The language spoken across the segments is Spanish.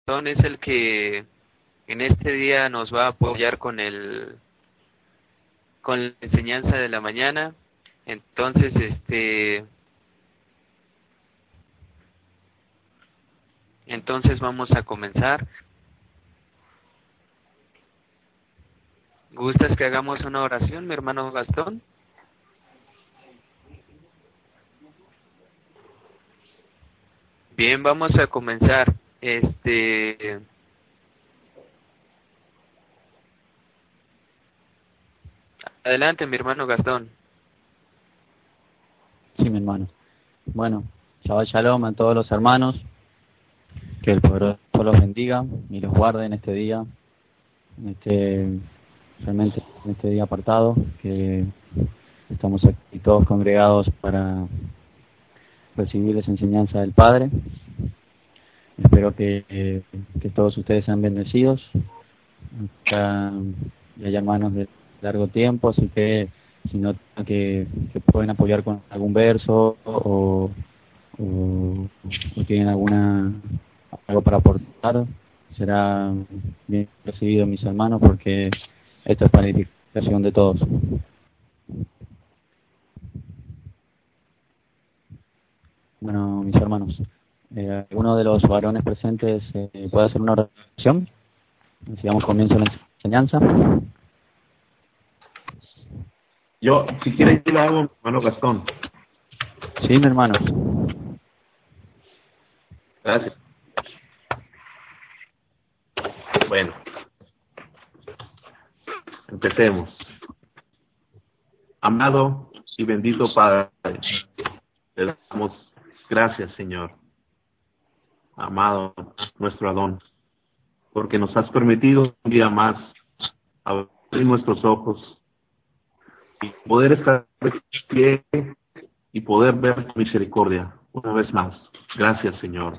Gastón es el que en este día nos va a apoyar con la enseñanza de la mañana. Entonces, vamos a comenzar. ¿Gustas que hagamos una oración, mi hermano Gastón? Bien, vamos a comenzar. Adelante, mi hermano Gastón. Sí, mi hermano. Bueno, Shabbat Shalom a todos los hermanos. Que el poderoso los bendiga y los guarde en este día, realmente en este día apartado, que estamos aquí todos congregados para recibir esa enseñanza del Padre. Espero que todos ustedes sean bendecidos. Acá hay hermanos de largo tiempo, así que si no que pueden apoyar con algún verso o tienen algo para aportar, será bien recibido, mis hermanos, porque esto es para edificación de todos. Bueno, mis hermanos, ¿alguno de los varones presentes puede hacer una oración? Sigamos comienzo la enseñanza. Yo, si quieres, yo lo hago, hermano Gastón. Sí, mi hermano. Gracias. Bueno, empecemos. Amado y bendito Padre, te damos gracias, Señor. Amado nuestro Adón, porque nos has permitido un día más abrir nuestros ojos y poder estar de pie y poder ver tu misericordia una vez más. Gracias, Señor.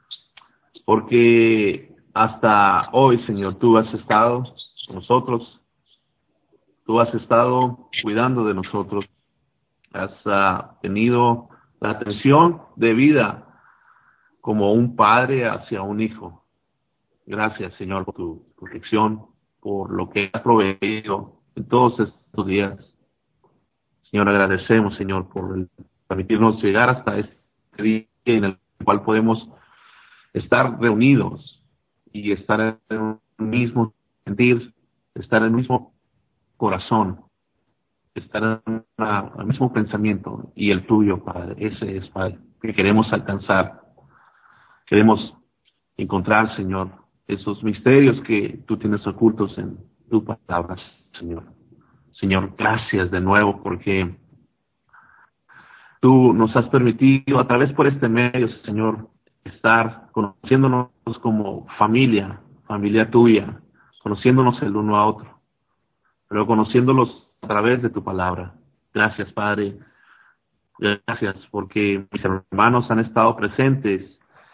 Porque hasta hoy, Señor, tú has estado con nosotros, tú has estado cuidando de nosotros, has tenido la atención debida como un padre hacia un hijo. Gracias, Señor, por tu protección, por lo que has proveído en todos estos días. Señor, agradecemos, Señor, por permitirnos llegar hasta este día en el cual podemos estar reunidos y estar en un mismo sentir, estar en el mismo corazón, estar en el mismo pensamiento, y el tuyo, Padre. Ese es, Padre, que queremos alcanzar. Queremos encontrar, Señor, esos misterios que tú tienes ocultos en tu palabra, Señor. Señor, gracias de nuevo porque tú nos has permitido a través por este medio, Señor, estar conociéndonos como familia, familia tuya, conociéndonos el uno a otro, pero conociéndolos a través de tu palabra. Gracias, Padre. Gracias porque mis hermanos han estado presentes,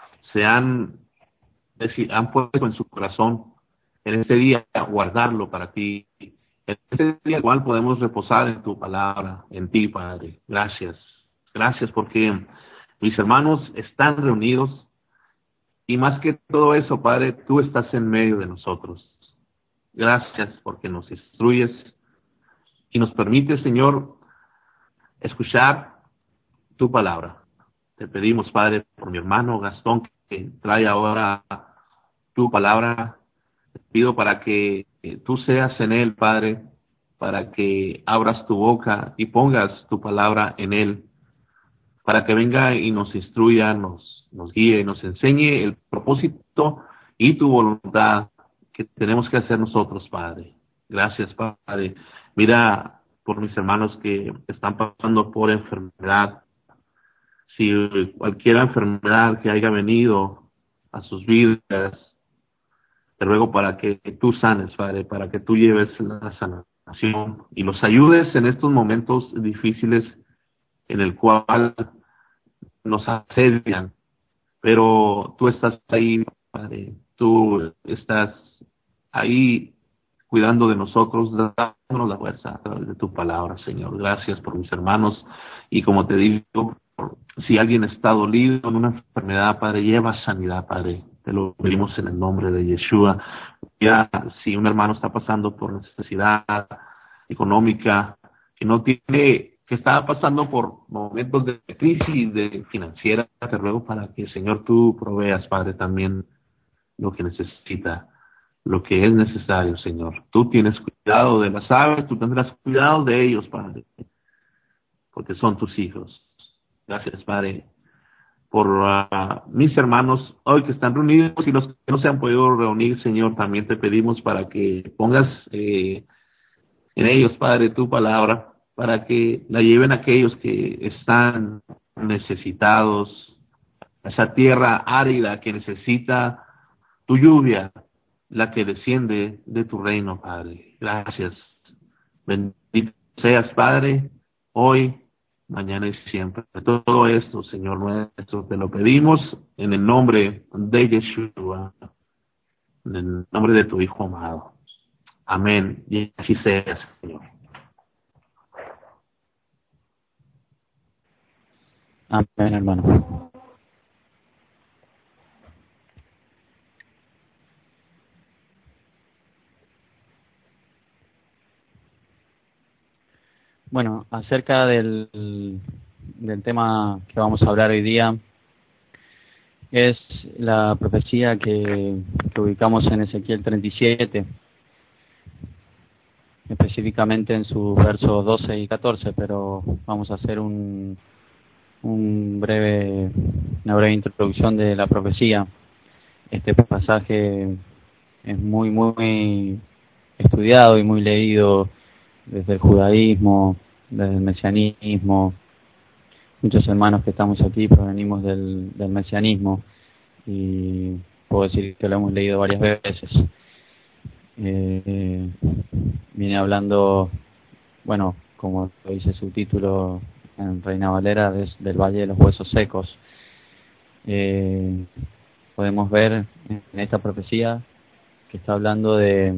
han puesto en su corazón en este día guardarlo para ti. En este día igual podemos reposar en tu palabra, en ti, Padre. Gracias. Gracias porque mis hermanos están reunidos y más que todo eso, Padre, tú estás en medio de nosotros. Gracias porque nos instruyes y nos permites, Señor, escuchar tu palabra. Te pedimos, Padre, por mi hermano Gastón, que trae ahora tu palabra. Te pido para que tú seas en él, Padre, para que abras tu boca y pongas tu palabra en él, para que venga y nos instruya, nos guíe y nos enseñe el propósito y tu voluntad que tenemos que hacer nosotros, Padre. Gracias, Padre. Mira por mis hermanos que están pasando por enfermedad. Si cualquier enfermedad que haya venido a sus vidas, te ruego para que tú sanes, Padre, para que tú lleves la sanación y los ayudes en estos momentos difíciles en el cual nos asedian, pero tú estás ahí, Padre, tú estás ahí cuidando de nosotros, dándonos la fuerza a través de tu palabra, Señor. Gracias por mis hermanos y como te digo, si alguien está dolido en una enfermedad, Padre, lleva sanidad, Padre. Te lo pedimos en el nombre de Yeshua. Ya, si un hermano está pasando por necesidad económica, que no tiene, que está pasando por momentos de crisis financiera, te ruego para que, Señor, tú proveas, Padre, también lo que necesita, lo que es necesario, Señor. Tú tienes cuidado de las aves, tú tendrás cuidado de ellos, Padre, porque son tus hijos. Gracias, Padre, por mis hermanos hoy que están reunidos y los que no se han podido reunir, Señor, también te pedimos para que pongas en ellos, Padre, tu palabra, para que la lleven aquellos que están necesitados, esa tierra árida que necesita tu lluvia, la que desciende de tu reino, Padre. Gracias. Bendito seas, Padre, hoy, mañana y siempre. Todo esto, Señor nuestro, te lo pedimos en el nombre de Yeshua, en el nombre de tu Hijo amado. Amén. Y así sea, Señor. Amén, hermano. Bueno, acerca del tema que vamos a hablar hoy día, es la profecía que ubicamos en Ezequiel 37, específicamente en sus versos 12 y 14, pero vamos a hacer una breve introducción de la profecía. Este pasaje es muy estudiado y muy leído desde el judaísmo, desde el mesianismo. Muchos hermanos que estamos aquí provenimos del mesianismo y puedo decir que lo hemos leído varias veces. Viene hablando, bueno, como lo dice su título en Reina Valera, del Valle de los Huesos Secos. Podemos ver en esta profecía que está hablando de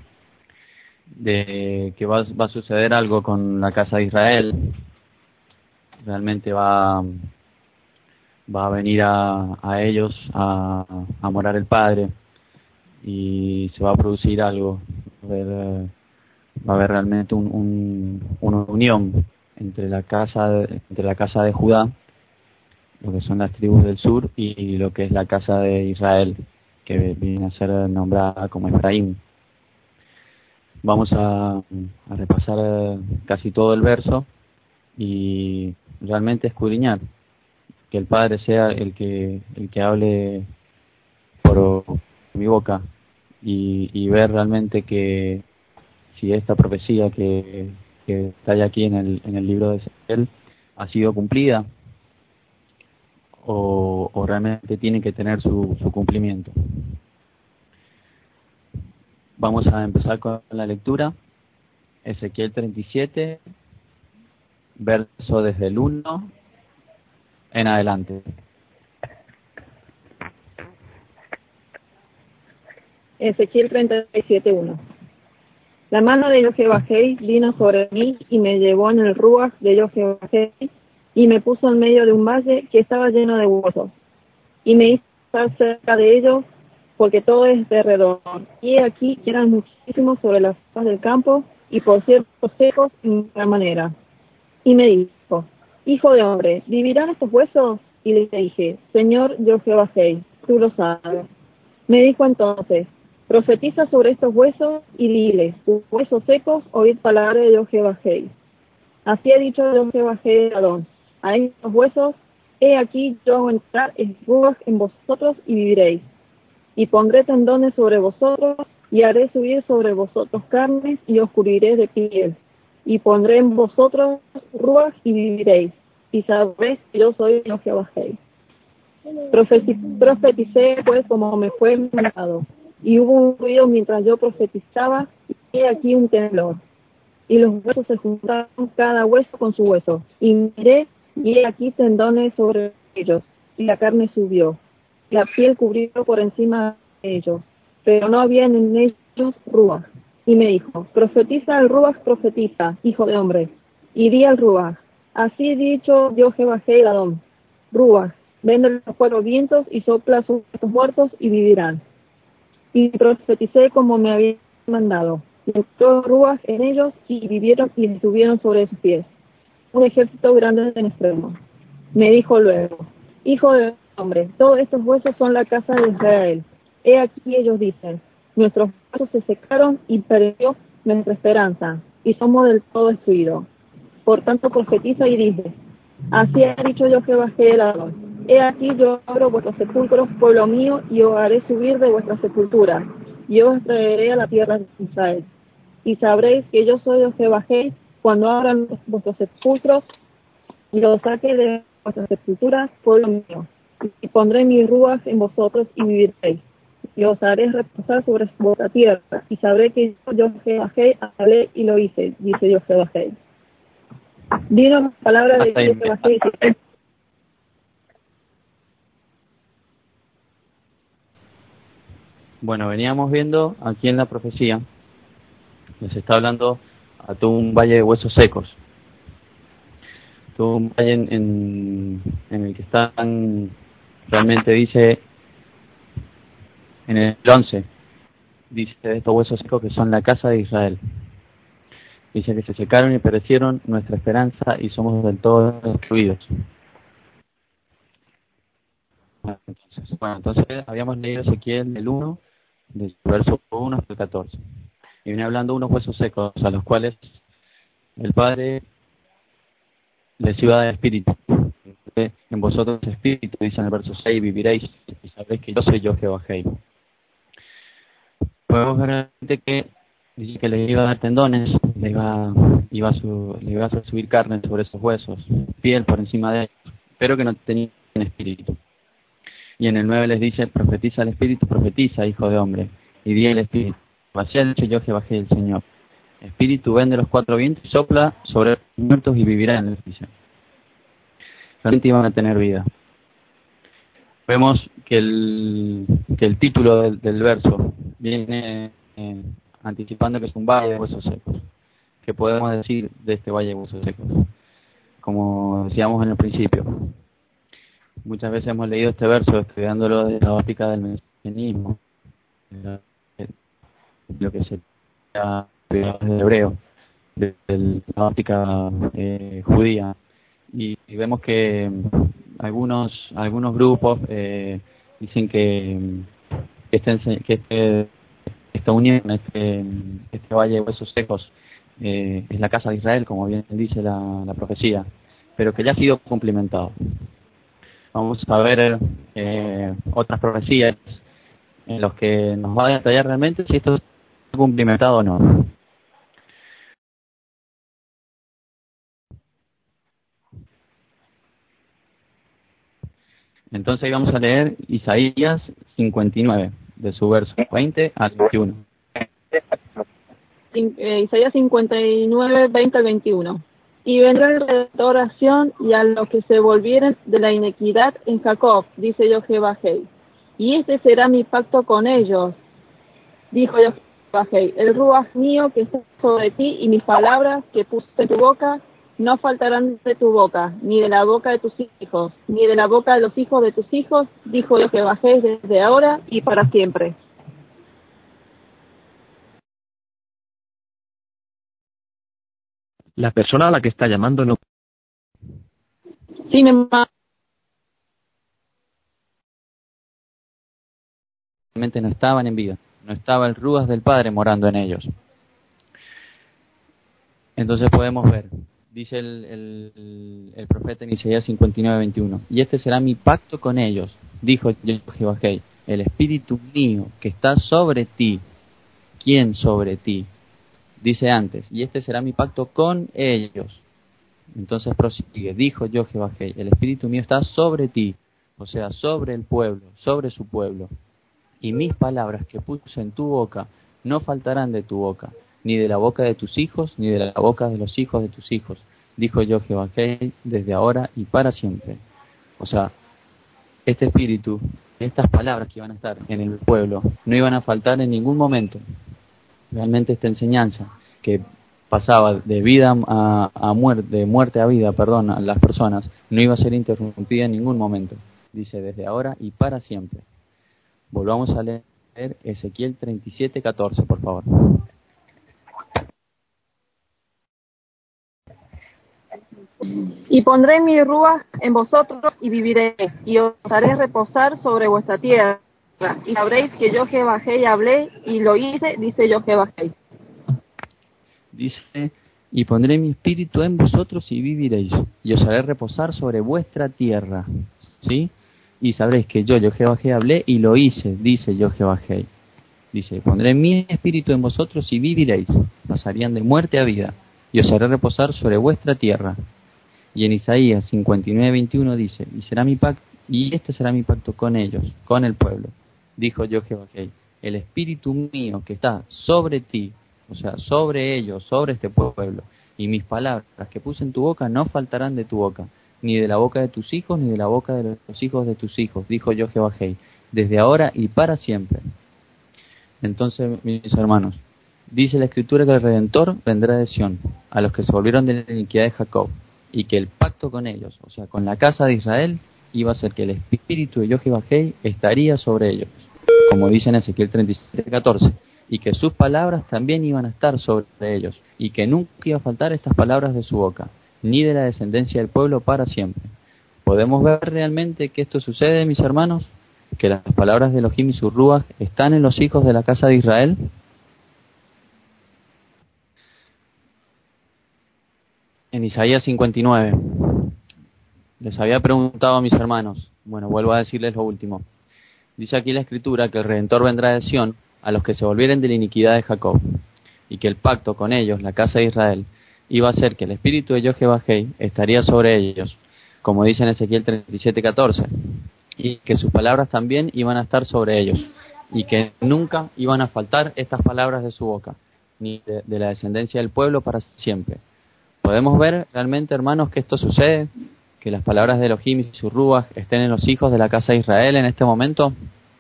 que va a suceder algo con la casa de Israel. Realmente va a venir a ellos a morar el Padre y se va a producir algo. Va a haber realmente una unión entre la casa de Judá, lo que son las tribus del sur, y lo que es la casa de Israel, que viene a ser nombrada como Efraín. Vamos a repasar casi todo el verso y realmente escudriñar, que el Padre sea el que hable por mi boca y ver realmente que si esta profecía que está ya aquí en el libro de Ezequiel ha sido cumplida o realmente tiene que tener su cumplimiento. Vamos a empezar con la lectura. Ezequiel 37, verso desde el 1 en adelante. Ezequiel 37:1. La mano de Yahweh vino sobre mí y me llevó en el ruaj de Yahweh y me puso en medio de un valle que estaba lleno de huesos. Y me hizo estar cerca de ellos, porque todo es derredor. Y aquí eran muchísimos sobre las faz del campo, y por cierto secos en gran manera. Y me dijo: Hijo de hombre, ¿vivirán estos huesos? Y le dije: Señor Yahweh, tú lo sabes. Me dijo entonces: Profetiza sobre estos huesos y diles: huesos secos, oíd palabra de Yahweh. Así ha dicho Yahweh Adón: a estos huesos, he aquí yo hago entrar el ruaj en vosotros y viviréis. Y pondré tendones sobre vosotros, y haré subir sobre vosotros carnes, y os cubriré de piel. Y pondré en vosotros ruaj y viviréis. Y sabréis que yo soy Yahweh. Profeticé pues como me fue mandado. Y hubo un ruido mientras yo profetizaba, y he aquí un temblor. Y los huesos se juntaron cada hueso con su hueso. Y miré, y he aquí tendones sobre ellos, y la carne subió. La piel cubrió por encima de ellos, pero no había en ellos ruaj. Y me dijo: Profetiza al ruaj, profetiza, hijo de hombre. Y di al ruaj: Así dicho Yahweh Adón: Ruaj, vende los 4 vientos y sopla sobre estos muertos y vivirán. Y profeticé como me había mandado. Y entró Ruach en ellos y vivieron y estuvieron sobre sus pies. Un ejército grande en extremo. Me dijo luego, hijo de hombre, todos estos huesos son la casa de Israel. He aquí ellos dicen, nuestros huesos se secaron y perdió nuestra esperanza, y somos del todo destruidos. Por tanto profetiza y dice, así ha dicho yo Jehová Jehová, he aquí yo abro vuestros sepulcros, pueblo mío, y os haré subir de vuestras sepulturas, y os traeré a la tierra de Israel. Y sabréis que yo soy Jehová cuando abran vuestros sepulcros, y los saque de vuestras sepulturas, pueblo mío, y pondré mi ruaj en vosotros y viviréis, y os haré reposar sobre vuestra tierra, y sabré que yo Jehová hablé y lo hice, dice yo Jehová. Vino la palabra de Dios Jehová. Bueno, veníamos viendo aquí en la profecía, les está hablando a todo un valle de huesos secos. Todo un valle en el que están, realmente dice, en el 11, dice de estos huesos secos que son la casa de Israel. Dice que se secaron y perecieron nuestra esperanza y somos del todo destruidos. Entonces habíamos leído Ezequiel del 1, del verso 1 hasta el 14. Y viene hablando de unos huesos secos a los cuales el Padre les iba a dar espíritu. En vosotros espíritu, dice en el verso 6, viviréis y sabréis que yo soy yo Jehová. Podemos ver que dice que les iba a dar tendones, le iba a hacer subir carne sobre esos huesos, piel por encima de ellos, pero que no tenían espíritu. Y en el 9 les dice, profetiza el espíritu, profetiza, hijo de hombre, y di el espíritu. Así ha dicho yo Jehová el Señor. Espíritu, vende los 4 vientos y sopla sobre los muertos y vivirán, les dice. Realmente iban a tener vida. Vemos que el título del verso viene anticipando que es un valle de huesos secos. ¿Qué podemos decir de este valle de huesos secos? Como decíamos en el principio, muchas veces hemos leído este verso estudiándolo desde la óptica del mesianismo, lo que sería del hebreo, desde la óptica judía, y vemos que algunos grupos dicen que esta unión, este valle de huesos secos es la casa de Israel, como bien dice la profecía, pero que ya ha sido cumplimentado. Vamos a ver otras profecías en los que nos va a detallar realmente si esto está cumplimentado o no. Entonces ahí vamos a leer Isaías 59, de su verso 20 al 21. Isaías 59, 20 al 21. Y vendrá el redentor a Sión y a los que se volvieren de la iniquidad en Jacob, dice yo Jehová. Y este será mi pacto con ellos, dijo yo Jehová. El ruaj mío que está sobre ti y mis palabras que puse en tu boca no faltarán de tu boca, ni de la boca de tus hijos, ni de la boca de los hijos de tus hijos, dijo yo Jehová, desde ahora y para siempre. La persona a la que está llamando no... Sí, Realmente no estaban en vida, no estaba el ruaj del Padre morando en ellos. Entonces podemos ver, dice el profeta en Isaías 59, 21, y este será mi pacto con ellos, dijo Jehová, el espíritu mío que está sobre ti. ¿Quién sobre ti? Dice antes, y este será mi pacto con ellos. Entonces prosigue, dijo yo Jehová, el espíritu mío está sobre ti, o sea, sobre el pueblo, sobre su pueblo. Y mis palabras que puse en tu boca no faltarán de tu boca, ni de la boca de tus hijos, ni de la boca de los hijos de tus hijos, dijo yo Jehová, desde ahora y para siempre. O sea, este espíritu, estas palabras que iban a estar en el pueblo, no iban a faltar en ningún momento. Realmente esta enseñanza que pasaba de vida a muerte, de muerte a vida, a las personas, no iba a ser interrumpida en ningún momento. dice desde ahora y para siempre. Volvamos a leer Ezequiel 37:14, por favor. Y pondré mi rúa en vosotros y viviréis, y os haré reposar sobre vuestra tierra, y sabréis que yo Jehová hablé y lo hice, dice yo Jehová. Dice, y pondré mi espíritu en vosotros y viviréis, y os haré reposar sobre vuestra tierra, ¿sí? Y sabréis que yo Jehová hablé y lo hice, dice yo Jehová. Dice, pondré mi espíritu en vosotros y viviréis, pasarían de muerte a vida, y os haré reposar sobre vuestra tierra. Y en Isaías 59:21 dice, y este será mi pacto con ellos, con el pueblo, dijo yo Jehová, el espíritu mío que está sobre ti, o sea, sobre ellos, sobre este pueblo, y mis palabras que puse en tu boca no faltarán de tu boca, ni de la boca de tus hijos, ni de la boca de los hijos de tus hijos, dijo yo Jehová, desde ahora y para siempre. Entonces, mis hermanos, dice la Escritura que el Redentor vendrá de Sión, a los que se volvieron de la iniquidad de Jacob, y que el pacto con ellos, o sea, con la casa de Israel, iba a ser que el espíritu de Jehová estaría sobre ellos, como dice en Ezequiel 37:14, y que sus palabras también iban a estar sobre ellos, y que nunca iba a faltar estas palabras de su boca, ni de la descendencia del pueblo para siempre. ¿Podemos ver realmente que esto sucede, mis hermanos? ¿Que las palabras de Elohim y su Ruach están en los hijos de la casa de Israel? En Isaías 59, les había preguntado a mis hermanos, bueno, vuelvo a decirles lo último. Dice aquí la Escritura que el Redentor vendrá de Sión a los que se volvieren de la iniquidad de Jacob, y que el pacto con ellos, la casa de Israel, iba a ser que el espíritu de Jehová estaría sobre ellos, como dice en Ezequiel 37:14, y que sus palabras también iban a estar sobre ellos, y que nunca iban a faltar estas palabras de su boca, ni de la descendencia del pueblo para siempre. ¿Podemos ver realmente, hermanos, que esto sucede? ¿Que las palabras de Elohim y su Ruach estén en los hijos de la casa de Israel en este momento?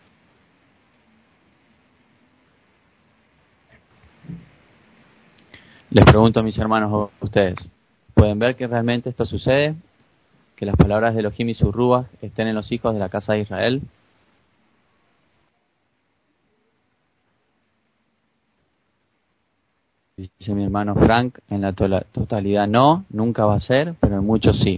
Les pregunto a mis hermanos, a ustedes, ¿pueden ver que realmente esto sucede? ¿Que las palabras de Elohim y su Ruach estén en los hijos de la casa de Israel? Dice mi hermano Frank, en la totalidad no, nunca va a ser, pero en muchos sí.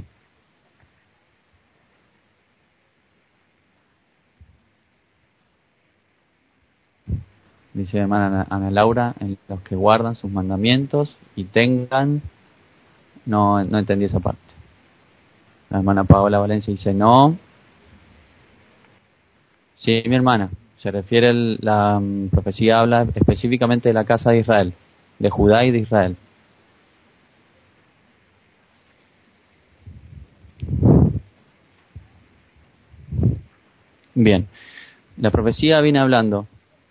Dice mi hermana Ana Laura, en los que guardan sus mandamientos y tengan... No entendí esa parte. La hermana Paola Valencia dice no. Sí, mi hermana, se refiere, la profecía habla específicamente de la casa de Israel, de Judá y de Israel. Bien, la profecía viene hablando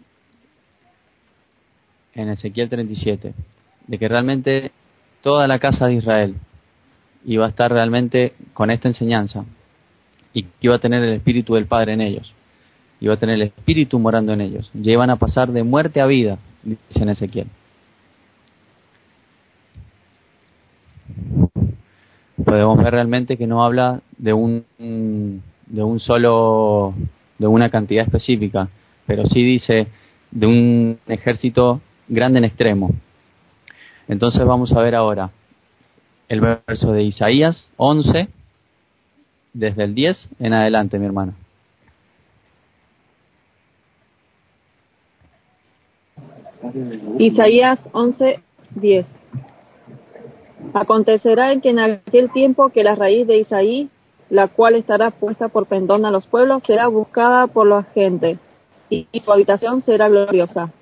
en Ezequiel 37 de que realmente toda la casa de Israel iba a estar realmente con esta enseñanza y que iba a tener el espíritu del Padre en ellos, iba a tener el espíritu morando en ellos, ya iban a pasar de muerte a vida, dice en Ezequiel. Podemos ver realmente que no habla de una cantidad específica, pero sí dice de un ejército grande en extremo. Entonces vamos a ver ahora el verso de Isaías 11, desde el 10 en adelante, mi hermano. Isaías 11:10. Acontecerá que en aquel tiempo que la raíz de Isaí, la cual estará puesta por pendón a los pueblos, será buscada por la gente, y su habitación será gloriosa.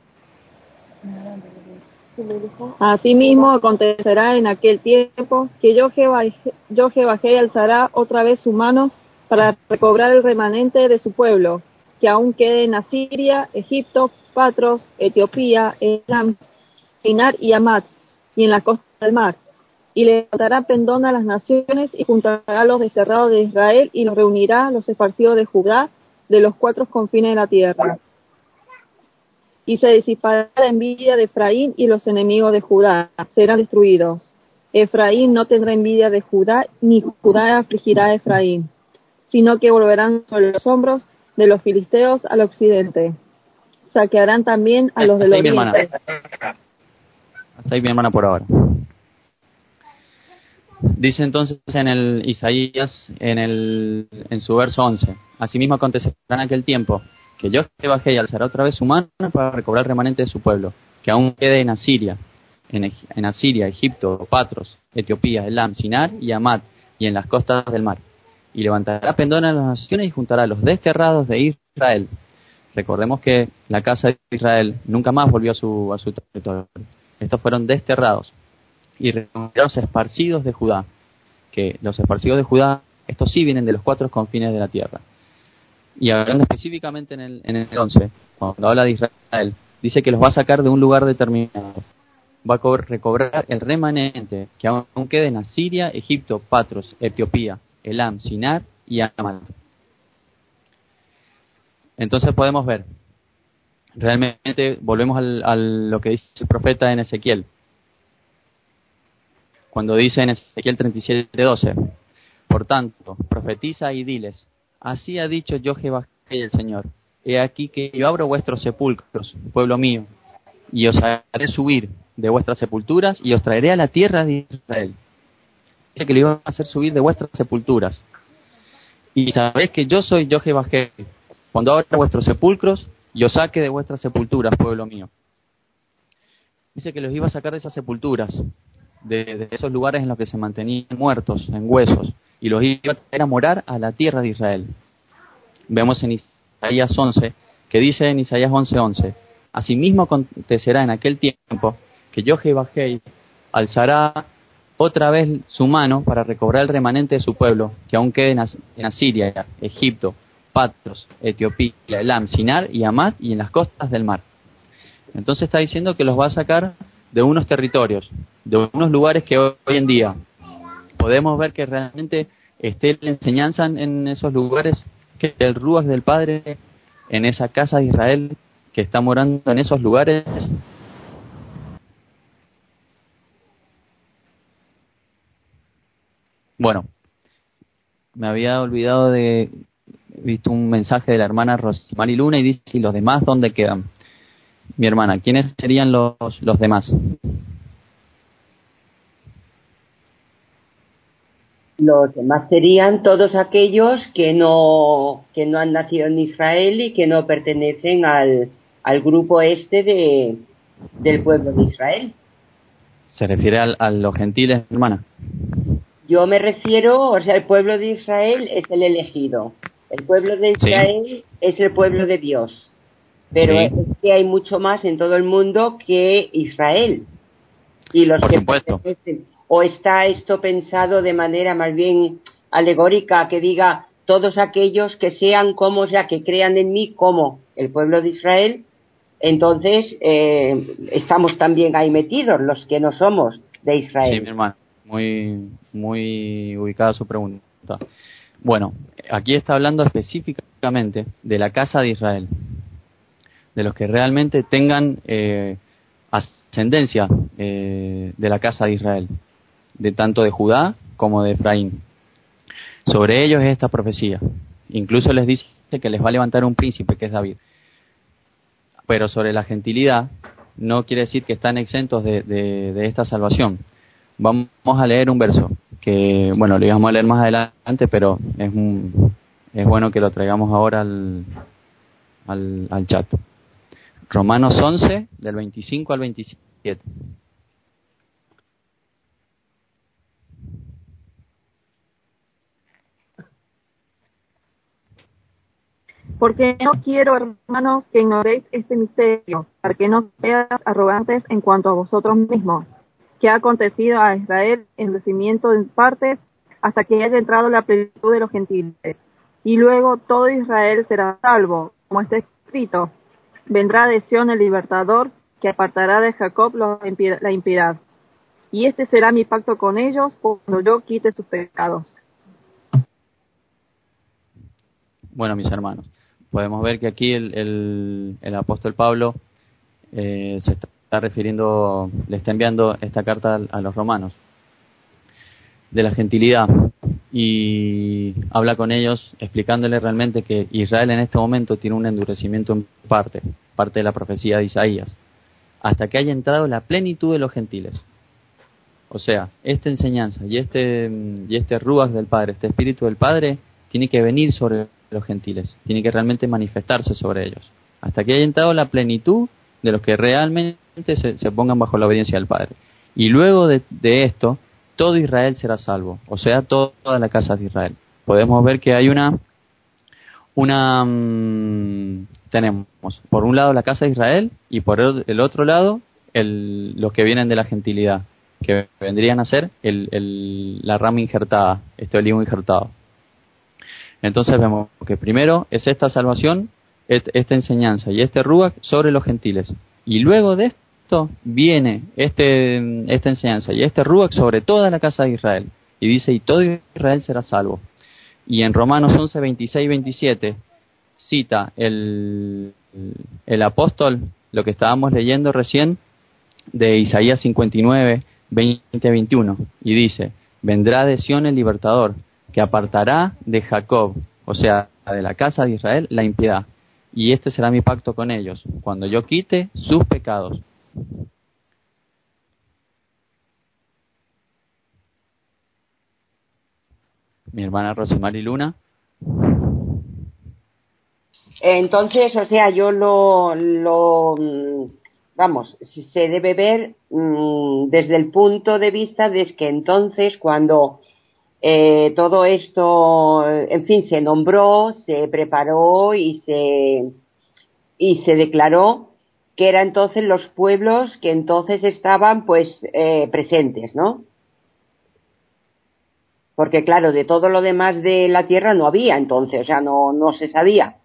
Asimismo acontecerá en aquel tiempo que yo Jehová alzará otra vez su mano para recobrar el remanente de su pueblo, que aún quede en Asiria, Egipto, Patros, Etiopía, Elam, Shinar y Amat, y en la costa del mar. Y levantará pendón a las naciones y juntará a los desterrados de Israel y los reunirá a los esparcidos de Judá de los cuatro confines de la tierra. Y se disipará la envidia de Efraín y los enemigos de Judá serán destruidos. Efraín no tendrá envidia de Judá, ni Judá afligirá a Efraín, sino que volverán sobre los hombros de los filisteos al occidente. Saquearán también a los del Hasta ahí, mi hermana. oriente. Hasta ahí, mi hermana, por ahora. Dice entonces en el Isaías, en su verso 11: Asimismo acontecerá en aquel tiempo que yo que bajé y alzará otra vez su mano para recobrar el remanente de su pueblo, que aún quede en Asiria, en Asiria, Egipto, Patros, Etiopía, Elam, Sinar y Amad, y en las costas del mar. Y levantará pendón a las naciones y juntará a los desterrados de Israel. Recordemos que la casa de Israel nunca más volvió a su territorio. Estos fueron desterrados y los esparcidos de Judá, que los esparcidos de Judá, estos sí vienen de los 4 confines de la tierra. Y hablando específicamente en el 11, cuando habla de Israel, dice que los va a sacar de un lugar determinado. Va a recobrar el remanente que aún quede en Asiria, Egipto, Patros, Etiopía, Elam, Sinar y Amad. Entonces podemos ver, realmente volvemos a lo que dice el profeta en Ezequiel, cuando dice en Ezequiel 37:12: Por tanto, profetiza y diles: Así ha dicho yo Jehová el Señor, he aquí que yo abro vuestros sepulcros, pueblo mío, y os haré subir de vuestras sepulturas y os traeré a la tierra de Israel. Dice que lo iban a hacer subir de vuestras sepulturas. Y sabéis que yo soy yo Jehová, cuando abra vuestros sepulcros y os saque de vuestras sepulturas, pueblo mío. Dice que los iba a sacar de esas sepulturas, de esos lugares en los que se mantenían muertos, en huesos, y los iba a traer a morar a la tierra de Israel. Vemos en Isaías 11, que dice en Isaías 11:11: Asimismo acontecerá en aquel tiempo que yo Jehová alzará otra vez su mano para recobrar el remanente de su pueblo, que aún quede en Asiria, Egipto, Patros, Etiopía, Elam, Sinar y Amad, y en las costas del mar. Entonces está diciendo que los va a sacar de unos territorios, de unos lugares que hoy en día podemos ver que realmente esté la enseñanza en esos lugares, que el Ruach del Padre en esa casa de Israel que está morando en esos lugares. Bueno, me había olvidado visto un mensaje de la hermana Rosimari Luna y dice: ¿y los demás dónde quedan? Mi hermana, ¿quiénes serían los demás? Los demás serían todos aquellos que no han nacido en Israel y que no pertenecen al grupo del pueblo de Israel. ¿Se refiere a los gentiles, hermana? Yo me refiero, o sea, el pueblo de Israel es el elegido. El pueblo de Israel es el pueblo de Dios. Pero es que hay mucho más en todo el mundo que Israel. Y los que pertenecen, o está esto pensado de manera más bien alegórica, que diga todos aquellos que sean como, o sea, que crean en mí como el pueblo de Israel. Entonces estamos también ahí metidos, los que no somos de Israel. Sí, mi hermano, muy ubicada su pregunta. Bueno, aquí está hablando específicamente de la casa de Israel, de los que realmente tengan ascendencia de la casa de Israel, de tanto de Judá como de Efraín. Sobre ellos es esta profecía. Incluso les dice que les va a levantar un príncipe, que es David. Pero sobre la gentilidad no quiere decir que están exentos de esta salvación. Vamos a leer un verso que, bueno, lo íbamos a leer más adelante, pero es bueno que lo traigamos ahora al chat. Romanos 11, del 25 al 27. Porque no quiero, hermanos, que ignoréis este misterio, para que no seáis arrogantes en cuanto a vosotros mismos, que ha acontecido a Israel en crecimiento en partes, hasta que haya entrado la plenitud de los gentiles. Y luego todo Israel será salvo, como está escrito: vendrá de Sión el libertador, que apartará de Jacob la impiedad. Y este será mi pacto con ellos, cuando yo quite sus pecados. Bueno, mis hermanos, podemos ver que aquí el apóstol Pablo se está refiriendo, le está enviando esta carta a los romanos, de la gentilidad. y habla con ellos explicándoles realmente que Israel en este momento tiene un endurecimiento en parte de la profecía de Isaías, hasta que haya entrado la plenitud de los gentiles. O sea, esta enseñanza y este ruach del Padre, este espíritu del Padre, tiene que venir sobre los gentiles, tiene que realmente manifestarse sobre ellos, hasta que haya entrado la plenitud de los que realmente se pongan bajo la obediencia del Padre. Y luego de esto, todo Israel será salvo, o sea, toda la casa de Israel. Podemos ver que hay tenemos por un lado la casa de Israel y por el otro lado los que vienen de la gentilidad, que vendrían a ser la rama injertada, este olivo injertado. Entonces vemos que primero es esta salvación, esta enseñanza y este ruach sobre los gentiles, y luego de esto viene esta enseñanza y este ruach sobre toda la casa de Israel, y dice, y todo Israel será salvo. Y en Romanos 11, 26 y 27 cita el apóstol lo que estábamos leyendo recién de Isaías 59, 20, 21, y dice, vendrá de Sión el libertador, que apartará de Jacob, o sea, de la casa de Israel, la impiedad. Y este será mi pacto con ellos, cuando yo quite sus pecados. Mi hermana Rosemary Luna. Entonces, o sea, yo vamos, se debe ver desde el punto de vista de que entonces cuando todo esto, en fin, se nombró, se preparó y se declaró que eran entonces los pueblos que entonces estaban pues presentes, ¿no? Porque claro, de todo lo demás de la tierra no había entonces, o sea, no se sabía.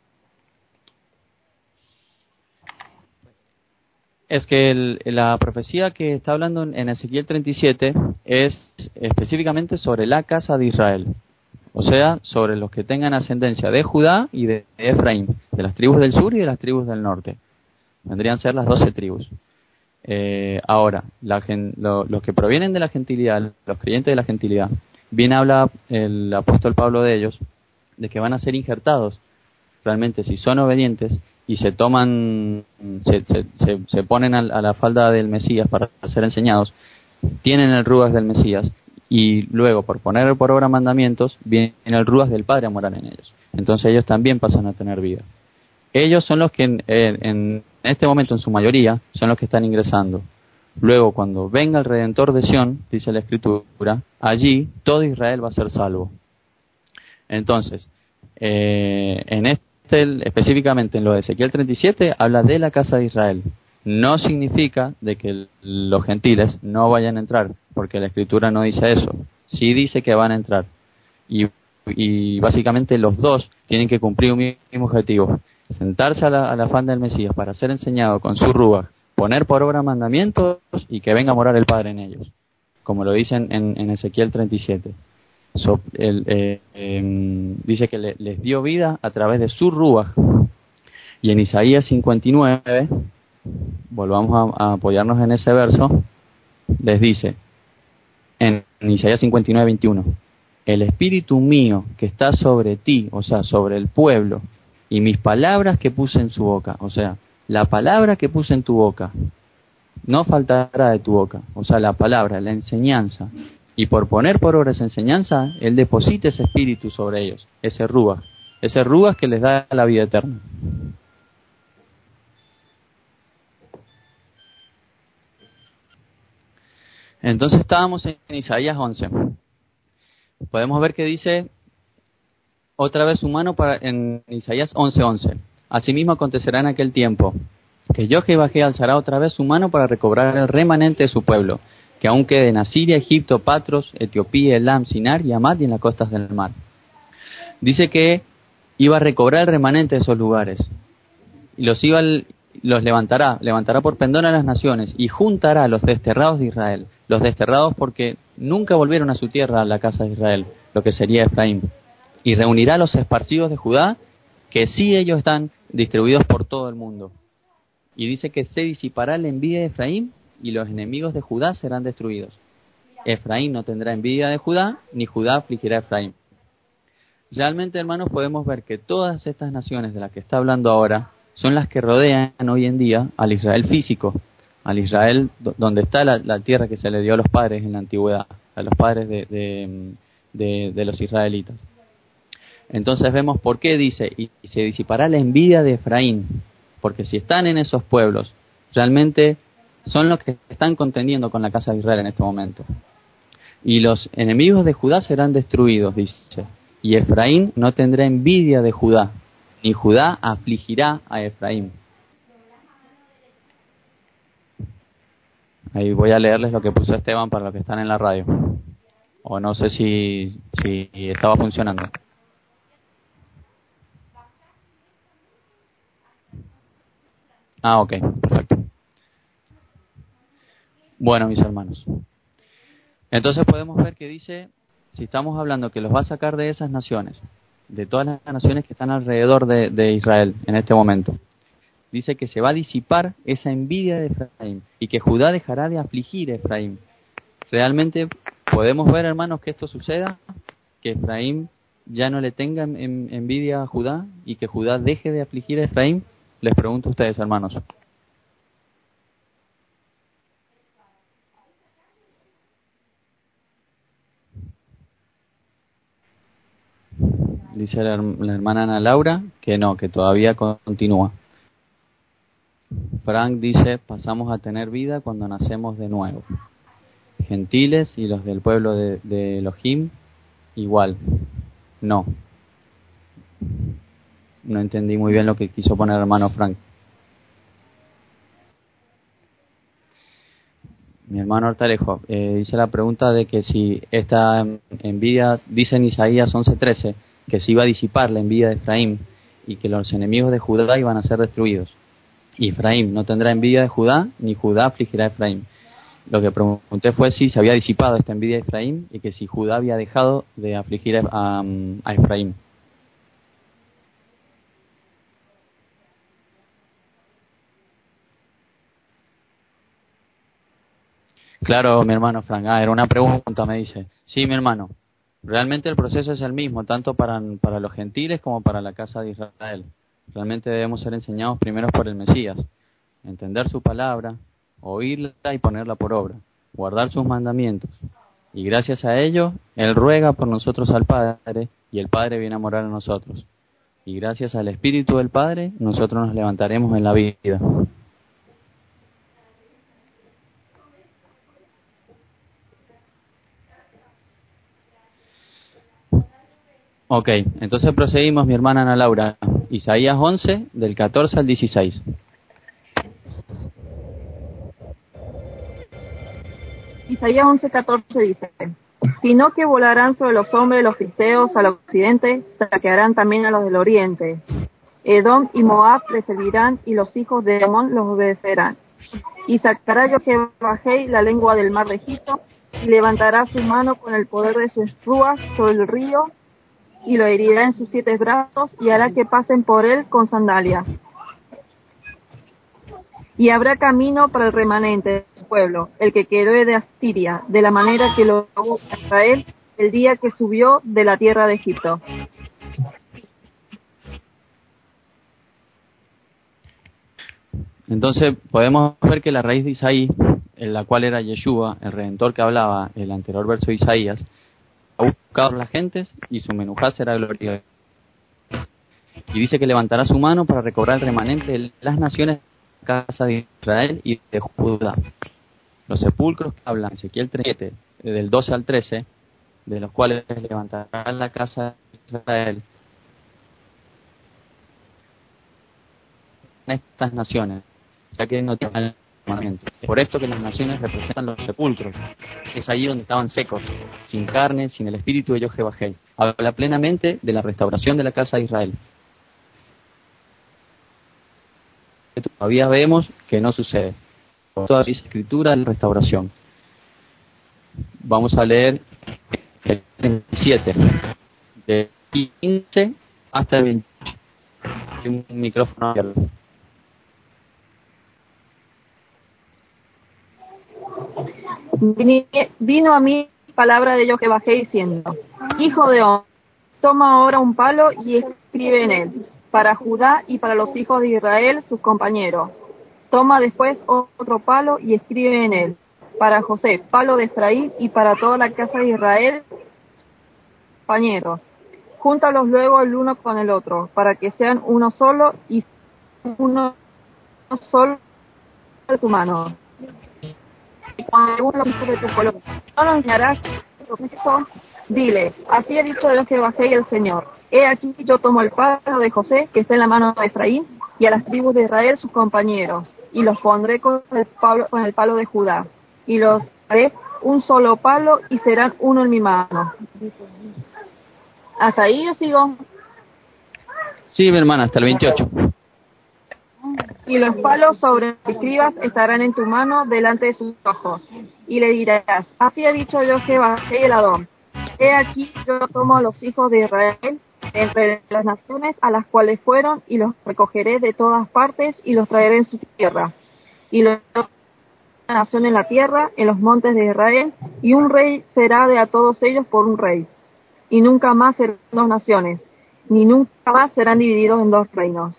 Es que la profecía que está hablando en Ezequiel 37 es específicamente sobre la casa de Israel, o sea, sobre los que tengan ascendencia de Judá y de Efraín, de las tribus del sur y de las tribus del norte. Vendrían a ser las 12 tribus. Ahora, los que provienen de la gentilidad, los creyentes de la gentilidad, bien habla el apóstol Pablo de ellos, de que van a ser injertados. Realmente, si son obedientes y se ponen a la falda del Mesías para ser enseñados, tienen el ruach del Mesías, y luego por poner por obra mandamientos, viene el ruach del Padre a morar en ellos. Entonces ellos también pasan a tener vida. Ellos son los que en este momento, en su mayoría, son los que están ingresando. Luego, cuando venga el Redentor de Sión, dice la Escritura, allí todo Israel va a ser salvo. Entonces, específicamente en lo de Ezequiel 37, habla de la casa de Israel. No significa de que los gentiles no vayan a entrar, porque la Escritura no dice eso. Sí dice que van a entrar. Y básicamente los dos tienen que cumplir un mismo objetivo: sentarse a la falda del Mesías para ser enseñado con su ruach, poner por obra mandamientos y que venga a morar el Padre en ellos, como lo dicen en Ezequiel 37. Dice que les dio vida a través de su ruach. Y en Isaías 59, volvamos a apoyarnos en ese verso, les dice, en Isaías 59, 21, el espíritu mío que está sobre ti, o sea, sobre el pueblo, y mis palabras que puse en su boca, o sea, la palabra que puse en tu boca, no faltará de tu boca, o sea, la palabra, la enseñanza, y por poner por obra esa enseñanza, Él deposita ese espíritu sobre ellos, ese ruach que les da la vida eterna. Entonces estábamos en Isaías 11. Podemos ver que dice otra vez su mano en Isaías 11:11. Asimismo acontecerá en aquel tiempo que yo Jehová alzará otra vez su mano para recobrar el remanente de su pueblo, que aún quede en Asiria, Egipto, Patros, Etiopía, Elam, Sinar y Amad y en las costas del mar. Dice que iba a recobrar el remanente de esos lugares y los levantará por pendón a las naciones y juntará a los desterrados de Israel. Los desterrados porque nunca volvieron a su tierra, a la casa de Israel, lo que sería Efraín. Y reunirá a los esparcidos de Judá, que sí ellos están distribuidos por todo el mundo. Y dice que se disipará la envidia de Efraín y los enemigos de Judá serán destruidos. Efraín no tendrá envidia de Judá, ni Judá afligirá a Efraín. Realmente, hermanos, podemos ver que todas estas naciones de las que está hablando ahora son las que rodean hoy en día al Israel físico, al Israel donde está la tierra que se le dio a los padres en la antigüedad, a los padres de los israelitas. Entonces vemos por qué dice, y se disipará la envidia de Efraín, porque si están en esos pueblos, realmente son los que están contendiendo con la casa de Israel en este momento. Y los enemigos de Judá serán destruidos, dice, y Efraín no tendrá envidia de Judá, ni Judá afligirá a Efraín. Ahí voy a leerles lo que puso Esteban para los que están en la radio. O no sé si estaba funcionando. Ah, ok, perfecto. Bueno, mis hermanos. Entonces podemos ver que dice, si estamos hablando que los va a sacar de esas naciones, de todas las naciones que están alrededor de Israel en este momento, dice que se va a disipar esa envidia de Efraín y que Judá dejará de afligir a Efraín. Realmente podemos ver, hermanos, que esto suceda, que Efraín ya no le tenga envidia a Judá y que Judá deje de afligir a Efraín. Les pregunto a ustedes, hermanos. Dice la hermana Ana Laura que no, que todavía continúa. Frank dice, pasamos a tener vida cuando nacemos de nuevo. Gentiles y los del pueblo de Elohim, igual. No. No entendí muy bien lo que quiso poner hermano Frank. Mi hermano Hortalejo dice la pregunta de que si esta envidia, dice en Isaías 11:13, que se iba a disipar la envidia de Efraín y que los enemigos de Judá iban a ser destruidos. Y Efraín no tendrá envidia de Judá, ni Judá afligirá a Efraín. Lo que pregunté fue si se había disipado esta envidia de Efraín y que si Judá había dejado de afligir a Efraín. Claro, mi hermano Frank. Era una pregunta, me dice. Sí, mi hermano. Realmente el proceso es el mismo, tanto para los gentiles como para la casa de Israel. Realmente debemos ser enseñados primero por el Mesías. Entender su palabra, oírla y ponerla por obra. Guardar sus mandamientos. Y gracias a ello, Él ruega por nosotros al Padre, y el Padre viene a morar en nosotros. Y gracias al Espíritu del Padre, nosotros nos levantaremos en la vida. Ok, entonces proseguimos, mi hermana Ana Laura. Isaías 11, del 14 al 16. Isaías 11:14 dice, sino que volarán sobre los hombres de los filisteos al occidente, saquearán también a los del oriente. Edom y Moab les servirán, y los hijos de Amón los obedecerán. Y sacará Jehová la lengua del mar de Egipto, y levantará su mano con el poder de sus rúas sobre el río, y lo herirá en sus 7 brazos, y hará que pasen por él con sandalias. Y habrá camino para el remanente de su pueblo, el que quedó de Asiria, de la manera que lo hubo Israel el día que subió de la tierra de Egipto. Entonces podemos ver que la raíz de Isaí, en la cual era Yeshua, el Redentor que hablaba el anterior verso de Isaías, ha buscado a las gentes y su menujá será gloriosa. Y dice que levantará su mano para recobrar el remanente de las naciones de la casa de Israel y de Judá. Los sepulcros que hablan, Ezequiel 37, del 12 al 13, de los cuales levantará la casa de Israel, estas naciones, ya que no tienen remanente. Por esto que las naciones representan los sepulcros. Es allí donde estaban secos, sin carne, sin el espíritu de Jehová. Habla plenamente de la restauración de la casa de Israel. Todavía vemos que no sucede. Toda esa escritura de la restauración. Vamos a leer el 37, de 15 hasta el 28. Un micrófono abierto. Vino a mí palabra de Jehová diciendo: Hijo de hombre, toma ahora un palo y escribe en él, para Judá y para los hijos de Israel, sus compañeros. Toma después otro palo y escribe en él, para José, palo de Efraín, y para toda la casa de Israel, compañeros. Júntalos luego el uno con el otro, para que sean uno solo y uno solo de tu mano. Y cuando los hijos de tu pueblo no lo enseñarás, dile: así ha dicho Dios Jehová el Señor. He aquí yo tomo el palo de José, que está en la mano de Efraín, y a las tribus de Israel sus compañeros, y los pondré con el palo de Judá, y los haré un solo palo, y serán uno en mi mano. ¿Hasta ahí yo sigo? Sí, mi hermana, hasta el 28. Y los palos sobre los escribas estarán en tu mano delante de sus ojos. Y le dirás: así ha dicho Dios Jehová el Adón. He aquí yo tomo a los hijos de Israel entre las naciones a las cuales fueron, y los recogeré de todas partes, y los traeré en su tierra. Y los una nación en la tierra, en los montes de Israel, y un rey será de a todos ellos por un rey. Y nunca más serán dos naciones, ni nunca más serán divididos en dos reinos.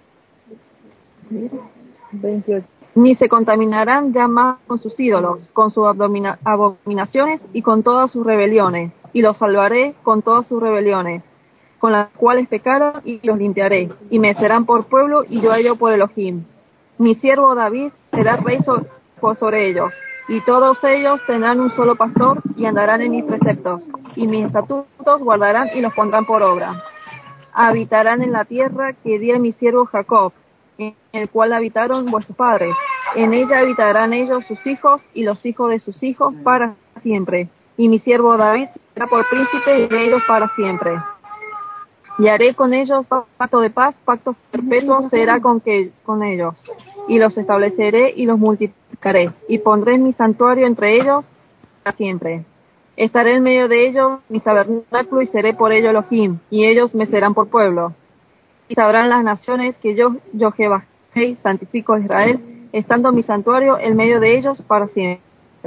28. Ni se contaminarán ya más con sus ídolos, con sus abominaciones y con todas sus rebeliones, y los salvaré con todas sus rebeliones, con las cuales pecaron, y los limpiaré, y me serán por pueblo, y yo a ellos por Elohim. Mi siervo David será rey sobre ellos, y todos ellos tendrán un solo pastor, y andarán en mis preceptos, y mis estatutos guardarán y los pondrán por obra. Habitarán en la tierra que di a mi siervo Jacob, en el cual habitaron vuestros padres. En ella habitarán ellos, sus hijos, y los hijos de sus hijos para siempre. Y mi siervo David será por príncipe de ellos para siempre. Y haré con ellos pacto de paz, pacto perpetuo será con ellos. Y los estableceré y los multiplicaré. Y pondré mi santuario entre ellos para siempre. Estaré en medio de ellos, mi tabernáculo, y seré por ellos Elohim, y ellos me serán por pueblo. Y sabrán las naciones que yo Jehová, santifico a Israel, estando mi santuario en medio de ellos para siempre.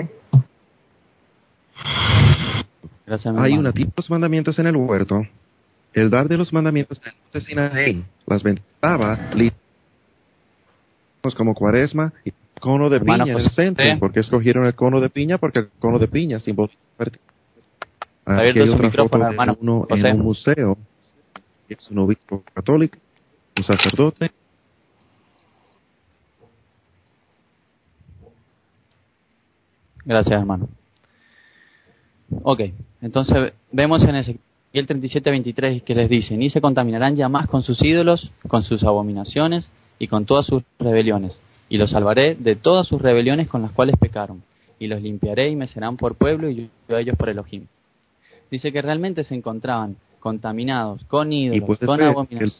Gracias, Hay una tipo de los mandamientos en el huerto. El dar de los mandamientos en el monte Sinaí las ventaba como cuaresma y cono de piña en el centro. ¿Por qué escogieron el cono de piña? Porque el cono de piña simboliza. Aquí hay otra foto de uno en un museo. Es un obispo católico, un sacerdote. Gracias, hermano. Ok, entonces vemos en Ezequiel 37:23 que les dice: ni se contaminarán ya más con sus ídolos, con sus abominaciones y con todas sus rebeliones, y los salvaré de todas sus rebeliones con las cuales pecaron, y los limpiaré y me serán por pueblo, y yo a ellos por Elohim. Dice que realmente se encontraban contaminados con ídolos, con abominaciones,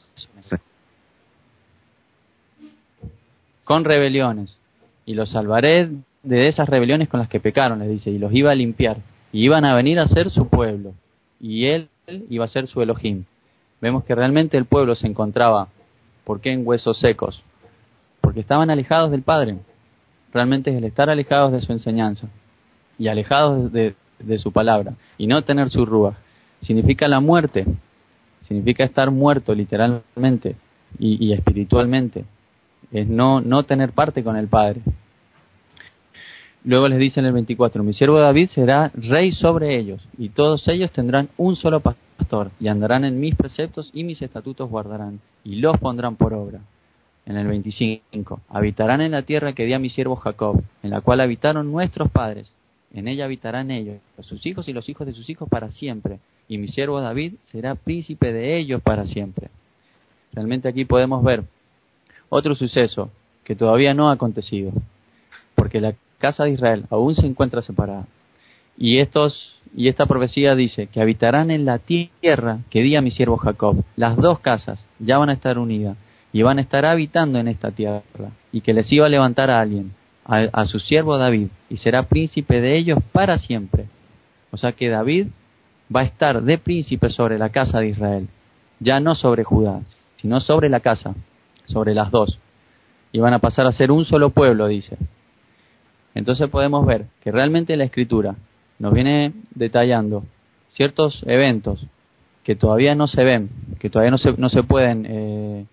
con rebeliones, y los salvaré de esas rebeliones con las que pecaron, les dice, y los iba a limpiar, y iban a venir a ser su pueblo, y él iba a ser su Elohim. Vemos que realmente el pueblo se encontraba, ¿por qué en huesos secos? Porque estaban alejados del Padre. Realmente es el estar alejados de su enseñanza, y alejados de su palabra, y no tener su ruaj. Significa la muerte, significa estar muerto literalmente y espiritualmente, es no tener parte con el Padre. Luego les dice en el 24: mi siervo David será rey sobre ellos, y todos ellos tendrán un solo pastor, y andarán en mis preceptos, y mis estatutos guardarán, y los pondrán por obra. En el 25: habitarán en la tierra que di a mi siervo Jacob, en la cual habitaron nuestros padres. En ella habitarán ellos, sus hijos y los hijos de sus hijos para siempre, y mi siervo David será príncipe de ellos para siempre. Realmente aquí podemos ver otro suceso que todavía no ha acontecido, porque la casa de Israel aún se encuentra separada. Y esta profecía dice que habitarán en la tierra que di a mi siervo Jacob. Las dos casas ya van a estar unidas y van a estar habitando en esta tierra, y que les iba a levantar a alguien, a su siervo David, y será príncipe de ellos para siempre. O sea que David va a estar de príncipe sobre la casa de Israel, ya no sobre Judá, sino sobre la casa, sobre las dos, y van a pasar a ser un solo pueblo, dice. Entonces podemos ver que realmente la Escritura nos viene detallando ciertos eventos que todavía no se ven, que todavía no se pueden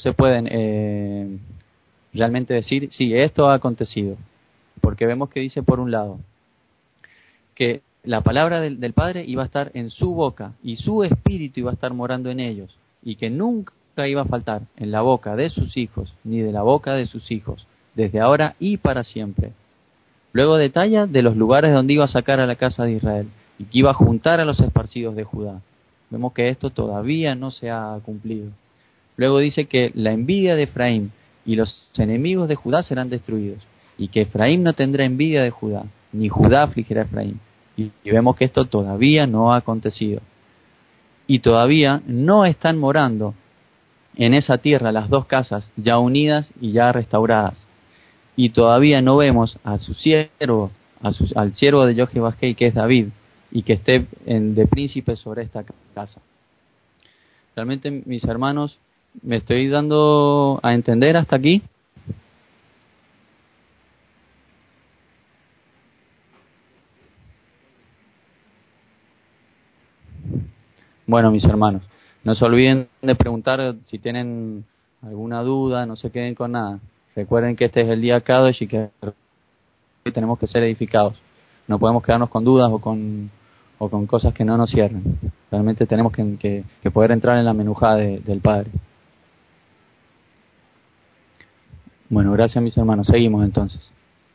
realmente decir, sí, esto ha acontecido. Porque vemos que dice por un lado que la palabra del Padre iba a estar en su boca y su espíritu iba a estar morando en ellos, y que nunca iba a faltar en la boca de sus hijos ni de la boca de sus hijos, desde ahora y para siempre. Luego detalla de los lugares donde iba a sacar a la casa de Israel y que iba a juntar a los esparcidos de Judá. Vemos que esto todavía no se ha cumplido. Luego dice que la envidia de Efraín y los enemigos de Judá serán destruidos, y que Efraín no tendrá envidia de Judá, ni Judá afligirá a Efraín. Y vemos que esto todavía no ha acontecido. Y todavía no están morando en esa tierra las dos casas ya unidas y ya restauradas. Y todavía no vemos a su siervo, al siervo de Yochebed, que es David, y que esté de príncipe sobre esta casa. Realmente, mis hermanos, ¿me estoy dando a entender hasta aquí? Bueno, mis hermanos, no se olviden de preguntar si tienen alguna duda, no se queden con nada. Recuerden que este es el día Kadosh y que tenemos que ser edificados. No podemos quedarnos con dudas o con cosas que no nos cierren. Realmente tenemos que poder entrar en la menujá del Padre. Bueno, gracias, mis hermanos. Seguimos entonces.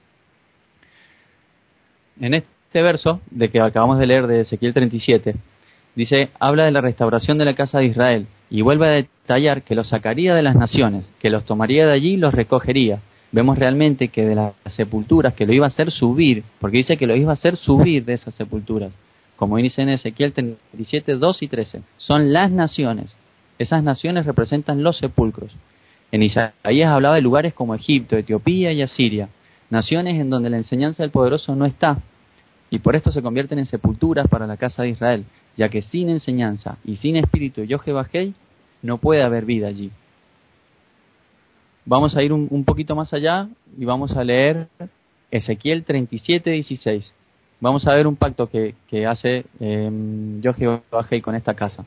En este verso de que acabamos de leer de Ezequiel 37, dice, habla de la restauración de la casa de Israel y vuelve a detallar que los sacaría de las naciones, que los tomaría de allí y los recogería. Vemos realmente que de las sepulturas, que lo iba a hacer subir, porque dice que lo iba a hacer subir de esas sepulturas, como dice en Ezequiel 37, 2 y 13, son las naciones. Esas naciones representan los sepulcros. En Isaías hablaba de lugares como Egipto, Etiopía y Asiria, naciones en donde la enseñanza del poderoso no está, y por esto se convierten en sepulturas para la casa de Israel, ya que sin enseñanza y sin espíritu de Yochebed no puede haber vida allí. Vamos a ir un poquito más allá y vamos a leer Ezequiel 37, 16. Vamos a ver un pacto que hace Yochebed con esta casa.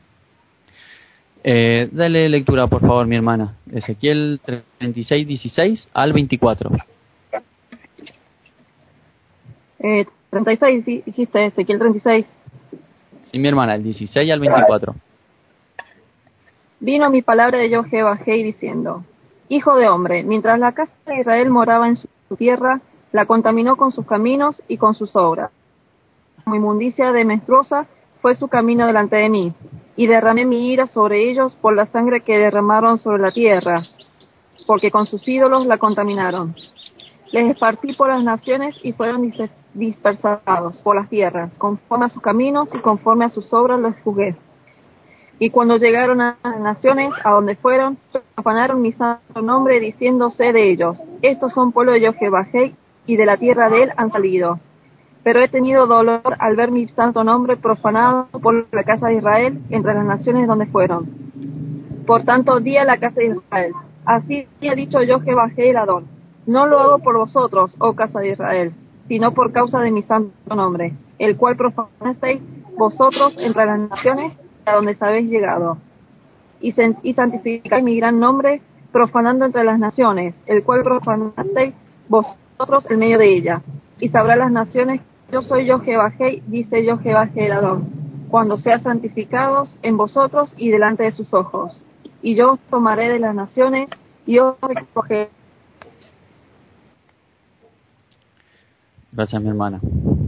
Dale lectura, por favor, mi hermana. Ezequiel 36, 16 al 24. 36, dijiste, Ezequiel 36. Sí, mi hermana, el 16 al 24. Vino mi palabra de Yochebed diciendo, Hijo de hombre, mientras la casa de Israel moraba en su tierra, la contaminó con sus caminos y con sus obras. Como inmundicia de menstruosa fue su camino delante de mí, y derramé mi ira sobre ellos por la sangre que derramaron sobre la tierra, porque con sus ídolos la contaminaron. Les esparcí por las naciones y fueron dispersados por las tierras, conforme a sus caminos y conforme a sus obras los juzgué. Y cuando llegaron a las naciones, a donde fueron, profanaron mi santo nombre, diciéndose de ellos, estos son pueblo de Yochebed, y de la tierra de él han salido. Pero he tenido dolor al ver mi santo nombre profanado por la casa de Israel entre las naciones donde fueron. Por tanto, di a la casa de Israel, así ha dicho Yochebed el Adón, no lo hago por vosotros, oh casa de Israel, sino por causa de mi santo nombre, el cual profanasteis vosotros entre las naciones a donde habéis llegado, y santificáis mi gran nombre, profanando entre las naciones, el cual profanasteis vosotros en medio de ella. Y sabrán las naciones, yo soy Yochebed, dice Yochebed el Adón, cuando sean santificados en vosotros y delante de sus ojos. Y yo os tomaré de las naciones, y os recogeré. Gracias, mi hermana.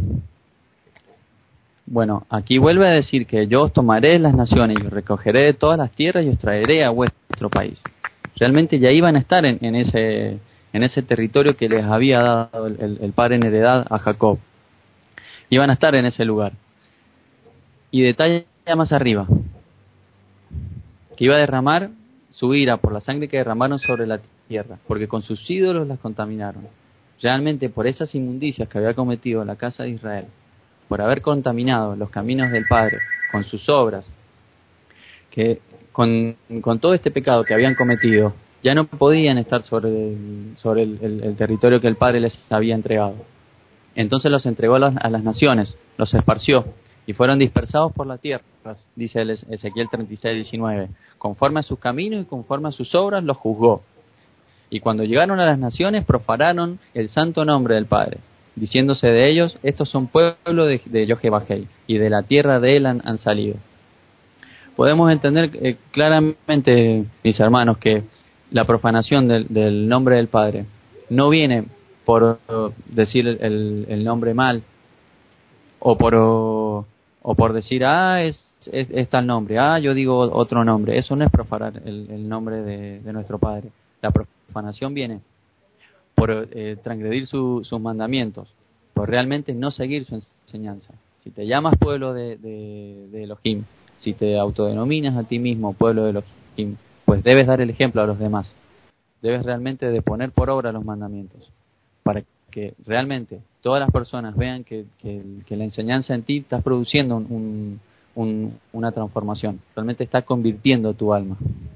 Bueno, aquí vuelve a decir que yo os tomaré de las naciones y os recogeré de todas las tierras y os traeré a vuestro país. Realmente ya iban a estar en ese territorio que les había dado el Padre en heredad a Jacob. Iban a estar en ese lugar. Y detalla más arriba que iba a derramar su ira por la sangre que derramaron sobre la tierra, porque con sus ídolos las contaminaron. Realmente por esas inmundicias que había cometido la casa de Israel, por haber contaminado los caminos del Padre con sus obras, que con todo este pecado que habían cometido, ya no podían estar sobre el territorio que el Padre les había entregado. Entonces los entregó a las naciones, los esparció, y fueron dispersados por la tierra, dice Ezequiel 36:19. Conforme a sus caminos y conforme a sus obras los juzgó. Y cuando llegaron a las naciones, profanaron el santo nombre del Padre, diciéndose de ellos: estos son pueblo de Yahweh, y de la tierra de él han salido. Podemos entender claramente, mis hermanos, que la profanación del nombre del Padre no viene por decir el nombre mal, o por decir, es tal nombre, yo digo otro nombre. Eso no es profanar el nombre de nuestro Padre. La profanación viene por transgredir sus mandamientos, por realmente no seguir su enseñanza. Si te llamas pueblo de Elohim, si te autodenominas a ti mismo pueblo de Elohim, pues debes dar el ejemplo a los demás. Debes realmente de poner por obra los mandamientos, para que realmente todas las personas vean que la enseñanza en ti está produciendo una transformación, realmente está convirtiendo tu alma.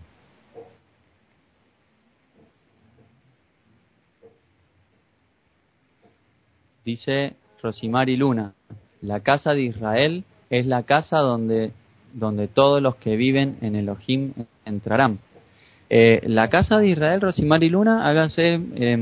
Dice Rosimari Luna: la casa de Israel es la casa donde todos los que viven en Elohim entrarán. La casa de Israel, Rosimari Luna, hágase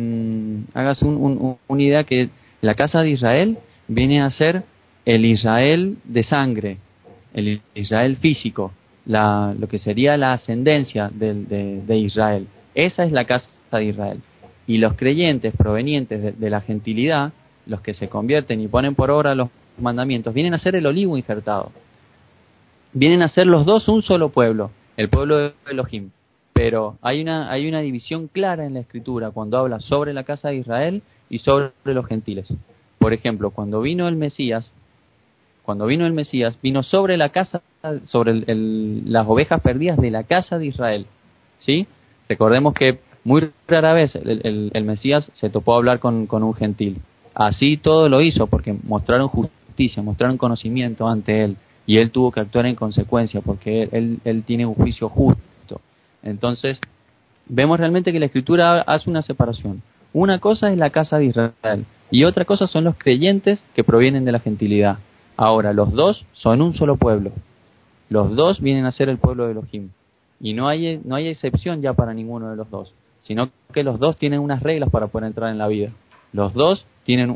una idea que la casa de Israel viene a ser el Israel de sangre, el Israel físico, lo que sería la ascendencia de Israel. Esa es la casa de Israel. Y los creyentes provenientes de la gentilidad, los que se convierten y ponen por obra los mandamientos, vienen a ser el olivo injertado. Vienen a ser los dos un solo pueblo, el pueblo de Elohim. Pero hay una división clara en la Escritura cuando habla sobre la casa de Israel y sobre los gentiles. Por ejemplo, cuando vino el Mesías, vino sobre la casa, sobre las ovejas perdidas de la casa de Israel. ¿Sí? Recordemos que muy rara vez el Mesías se topó a hablar con un gentil. Así todo lo hizo porque mostraron justicia, mostraron conocimiento ante él, y él tuvo que actuar en consecuencia porque él tiene un juicio justo. Entonces, vemos realmente que la Escritura hace una separación. Una cosa es la casa de Israel y otra cosa son los creyentes que provienen de la gentilidad. Ahora, los dos son un solo pueblo. Los dos vienen a ser el pueblo de Elohim. Y no hay excepción ya para ninguno de los dos, sino que los dos tienen unas reglas para poder entrar en la vida. Los dos tienen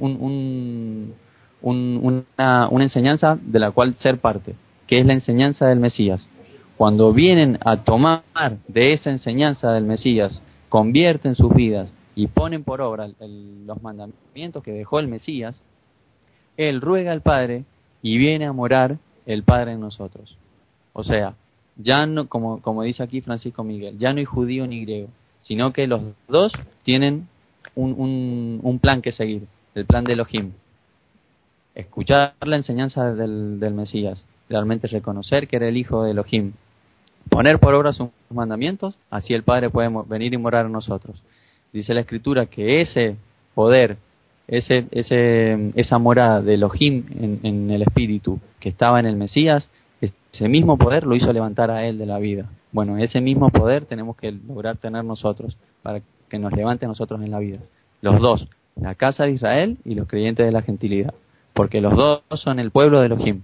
una enseñanza de la cual ser parte, que es la enseñanza del Mesías. Cuando vienen a tomar de esa enseñanza del Mesías, convierten sus vidas y ponen por obra los mandamientos que dejó el Mesías, él ruega al Padre y viene a morar el Padre en nosotros. O sea, ya no, como dice aquí Francisco Miguel, ya no hay judío ni griego, sino que los dos tienen un plan que seguir, el plan de Elohim. Escuchar la enseñanza del Mesías, realmente reconocer que era el Hijo de Elohim, poner por obra sus mandamientos, así el Padre puede venir y morar en nosotros. Dice la Escritura que ese poder, esa morada de Elohim en el Espíritu que estaba en el Mesías, ese mismo poder lo hizo levantar a él de la vida. Bueno, ese mismo poder tenemos que lograr tener nosotros para que nos levante a nosotros en la vida. Los dos, la casa de Israel y los creyentes de la gentilidad, porque los dos son el pueblo de Elohim.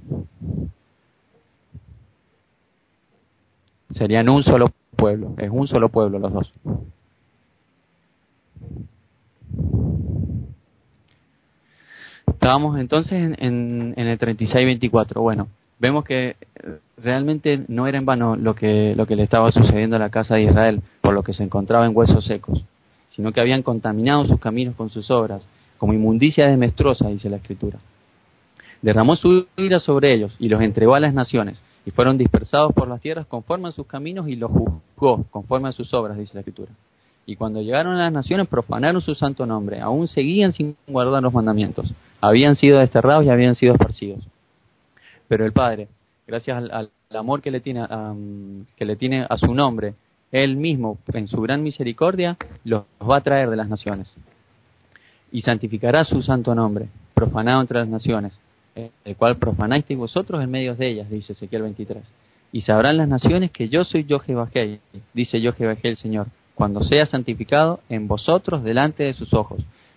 Serían un solo pueblo, es un solo pueblo los dos. Estábamos entonces en el 36-24. Bueno, vemos que realmente no era en vano lo que le estaba sucediendo a la casa de Israel, por lo que se encontraba en huesos secos, sino que habían contaminado sus caminos con sus obras, como inmundicia desastrosa, dice la Escritura. Derramó su ira sobre ellos y los entregó a las naciones, y fueron dispersados por las tierras conforme a sus caminos y los juzgó conforme a sus obras, dice la Escritura. Y cuando llegaron a las naciones profanaron su santo nombre, aún seguían sin guardar los mandamientos, habían sido desterrados y habían sido esparcidos. Pero el Padre, gracias al amor que le tiene a su nombre, Él mismo, en su gran misericordia, los va a traer de las naciones. Y santificará su santo nombre, profanado entre las naciones, el cual profanasteis vosotros en medio de ellas, dice Ezequiel 23. Y sabrán las naciones que yo soy Yahweh, dice Yahweh el Señor, cuando sea santificado en vosotros delante de sus ojos.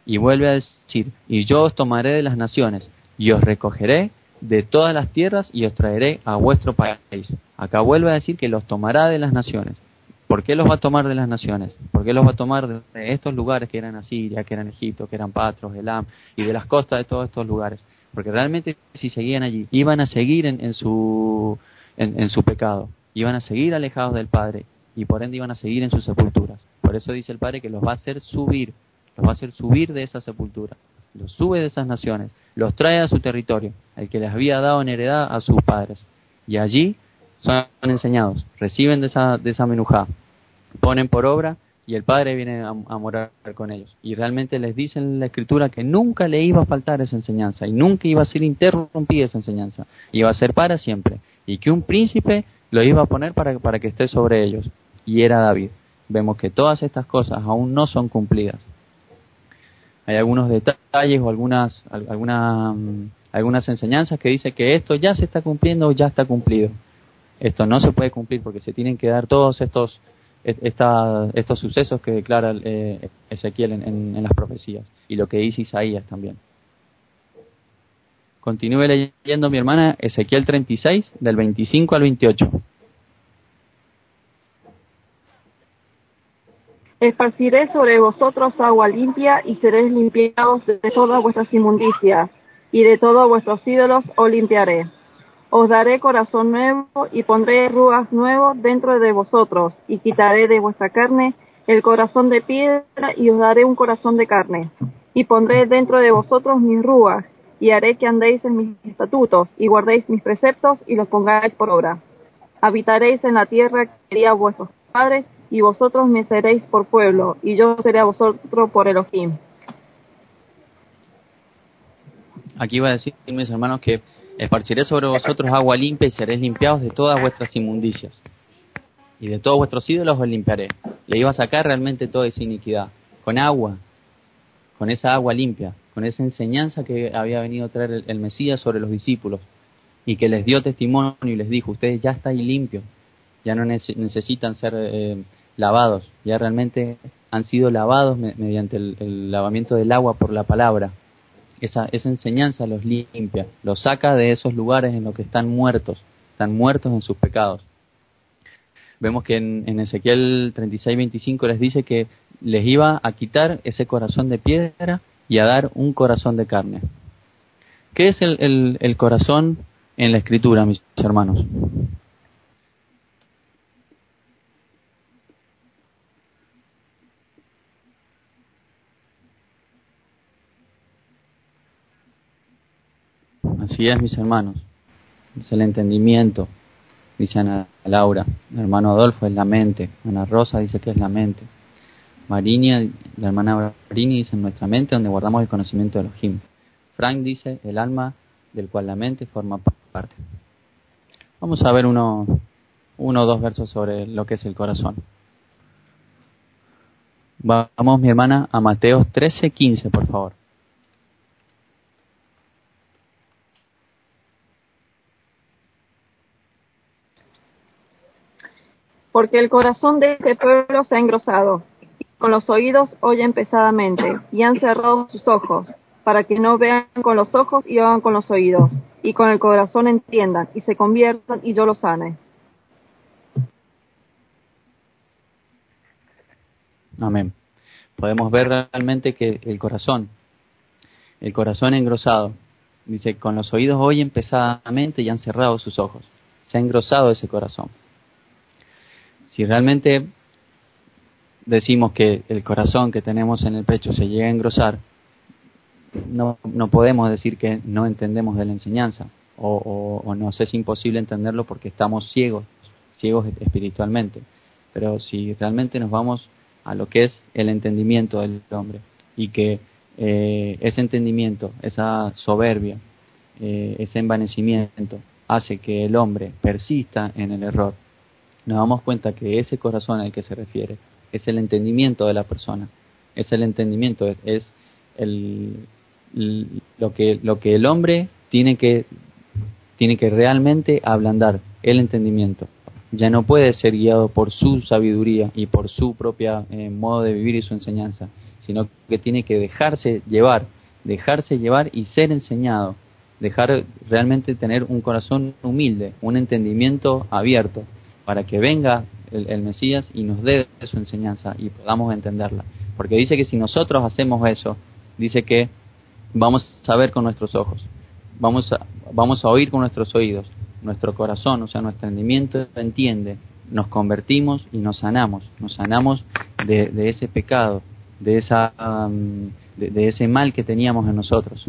Y vuelve a decir, y yo os tomaré de las naciones, y os recogeré de todas las tierras, y os traeré a vuestro país. Acá vuelve a decir que los tomará de las naciones. ¿Por qué los va a tomar de las naciones? ¿Por qué los va a tomar de estos lugares que eran Asiria, que eran Egipto, que eran Patros, Elam, y de las costas de todos estos lugares? Porque realmente si seguían allí, iban a seguir en su pecado, iban a seguir alejados del Padre, y por ende iban a seguir en sus sepulturas. Por eso dice el Padre que los va a hacer subir de esa sepultura, los sube de esas naciones, los trae a su territorio, el que les había dado en heredad a sus padres, y allí son enseñados, reciben de esa menujá, ponen por obra, y el Padre viene a morar con ellos. Y realmente les dice en la Escritura que nunca le iba a faltar esa enseñanza, y nunca iba a ser interrumpida esa enseñanza, iba a ser para siempre, y que un príncipe lo iba a poner para que esté sobre ellos, y era David. Vemos que todas estas cosas aún no son cumplidas. Hay algunos detalles o algunas enseñanzas que dicen que esto ya se está cumpliendo o ya está cumplido. Esto no se puede cumplir porque se tienen que dar todos estos sucesos que declara Ezequiel en las profecías, y lo que dice Isaías también. Continúe leyendo, mi hermana, Ezequiel 36, del 25 al 28. Esparciré sobre vosotros agua limpia, y seréis limpiados de todas vuestras inmundicias, y de todos vuestros ídolos os limpiaré. Os daré corazón nuevo, y pondré ruas nuevos dentro de vosotros, y quitaré de vuestra carne el corazón de piedra, y os daré un corazón de carne. Y pondré dentro de vosotros mis ruas, y haré que andéis en mis estatutos, y guardéis mis preceptos, y los pongáis por obra. Habitaréis en la tierra que di a vuestros padres, y vosotros me seréis por pueblo, y yo seré a vosotros por Elohim. Aquí va a decir, mis hermanos, que esparciré sobre vosotros agua limpia, y seréis limpiados de todas vuestras inmundicias, y de todos vuestros ídolos os limpiaré. Le iba a sacar realmente toda esa iniquidad, con agua, con esa agua limpia, con esa enseñanza que había venido a traer el Mesías sobre los discípulos, y que les dio testimonio y les dijo, ustedes ya estáis limpios, ya no necesitan ser lavados, ya realmente han sido lavados mediante el lavamiento del agua por la palabra. Esa enseñanza los limpia, los saca de esos lugares en los que están muertos en sus pecados. Vemos que en Ezequiel 36:25 les dice que les iba a quitar ese corazón de piedra y a dar un corazón de carne. ¿Qué es el corazón en la Escritura, mis hermanos? Así es, mis hermanos. Es el entendimiento, dice Ana Laura. El hermano Adolfo es la mente. Ana Rosa dice que es la mente. Marinia, la hermana Marini dice en nuestra mente donde guardamos el conocimiento de Elohim. Frank dice el alma del cual la mente forma parte. Vamos a ver uno o dos versos sobre lo que es el corazón. Vamos, mi hermana, a Mateo 13:15, por favor. Porque el corazón de este pueblo se ha engrosado, y con los oídos oyen pesadamente, y han cerrado sus ojos, para que no vean con los ojos y oigan con los oídos, y con el corazón entiendan, y se conviertan, y yo los sane. Amén. Podemos ver realmente que el corazón engrosado, dice, con los oídos oyen pesadamente y han cerrado sus ojos. Se ha engrosado ese corazón. Si realmente decimos que el corazón que tenemos en el pecho se llega a engrosar, no podemos decir que no entendemos de la enseñanza, o nos es imposible entenderlo porque estamos ciegos espiritualmente. Pero si realmente nos vamos a lo que es el entendimiento del hombre, y que ese entendimiento, esa soberbia, ese envanecimiento hace que el hombre persista en el error, nos damos cuenta que ese corazón al que se refiere es el entendimiento de la persona, es el entendimiento, es lo que el hombre tiene que realmente ablandar, el entendimiento. Ya no puede ser guiado por su sabiduría y por su propia modo de vivir y su enseñanza, sino que tiene que dejarse llevar y ser enseñado, dejar realmente tener un corazón humilde, un entendimiento abierto, para que venga el Mesías y nos dé su enseñanza y podamos entenderla. Porque dice que si nosotros hacemos eso, dice que vamos a ver con nuestros ojos, vamos a oír con nuestros oídos, nuestro corazón, o sea, nuestro entendimiento entiende, nos convertimos y nos sanamos de ese pecado, de ese mal que teníamos en nosotros.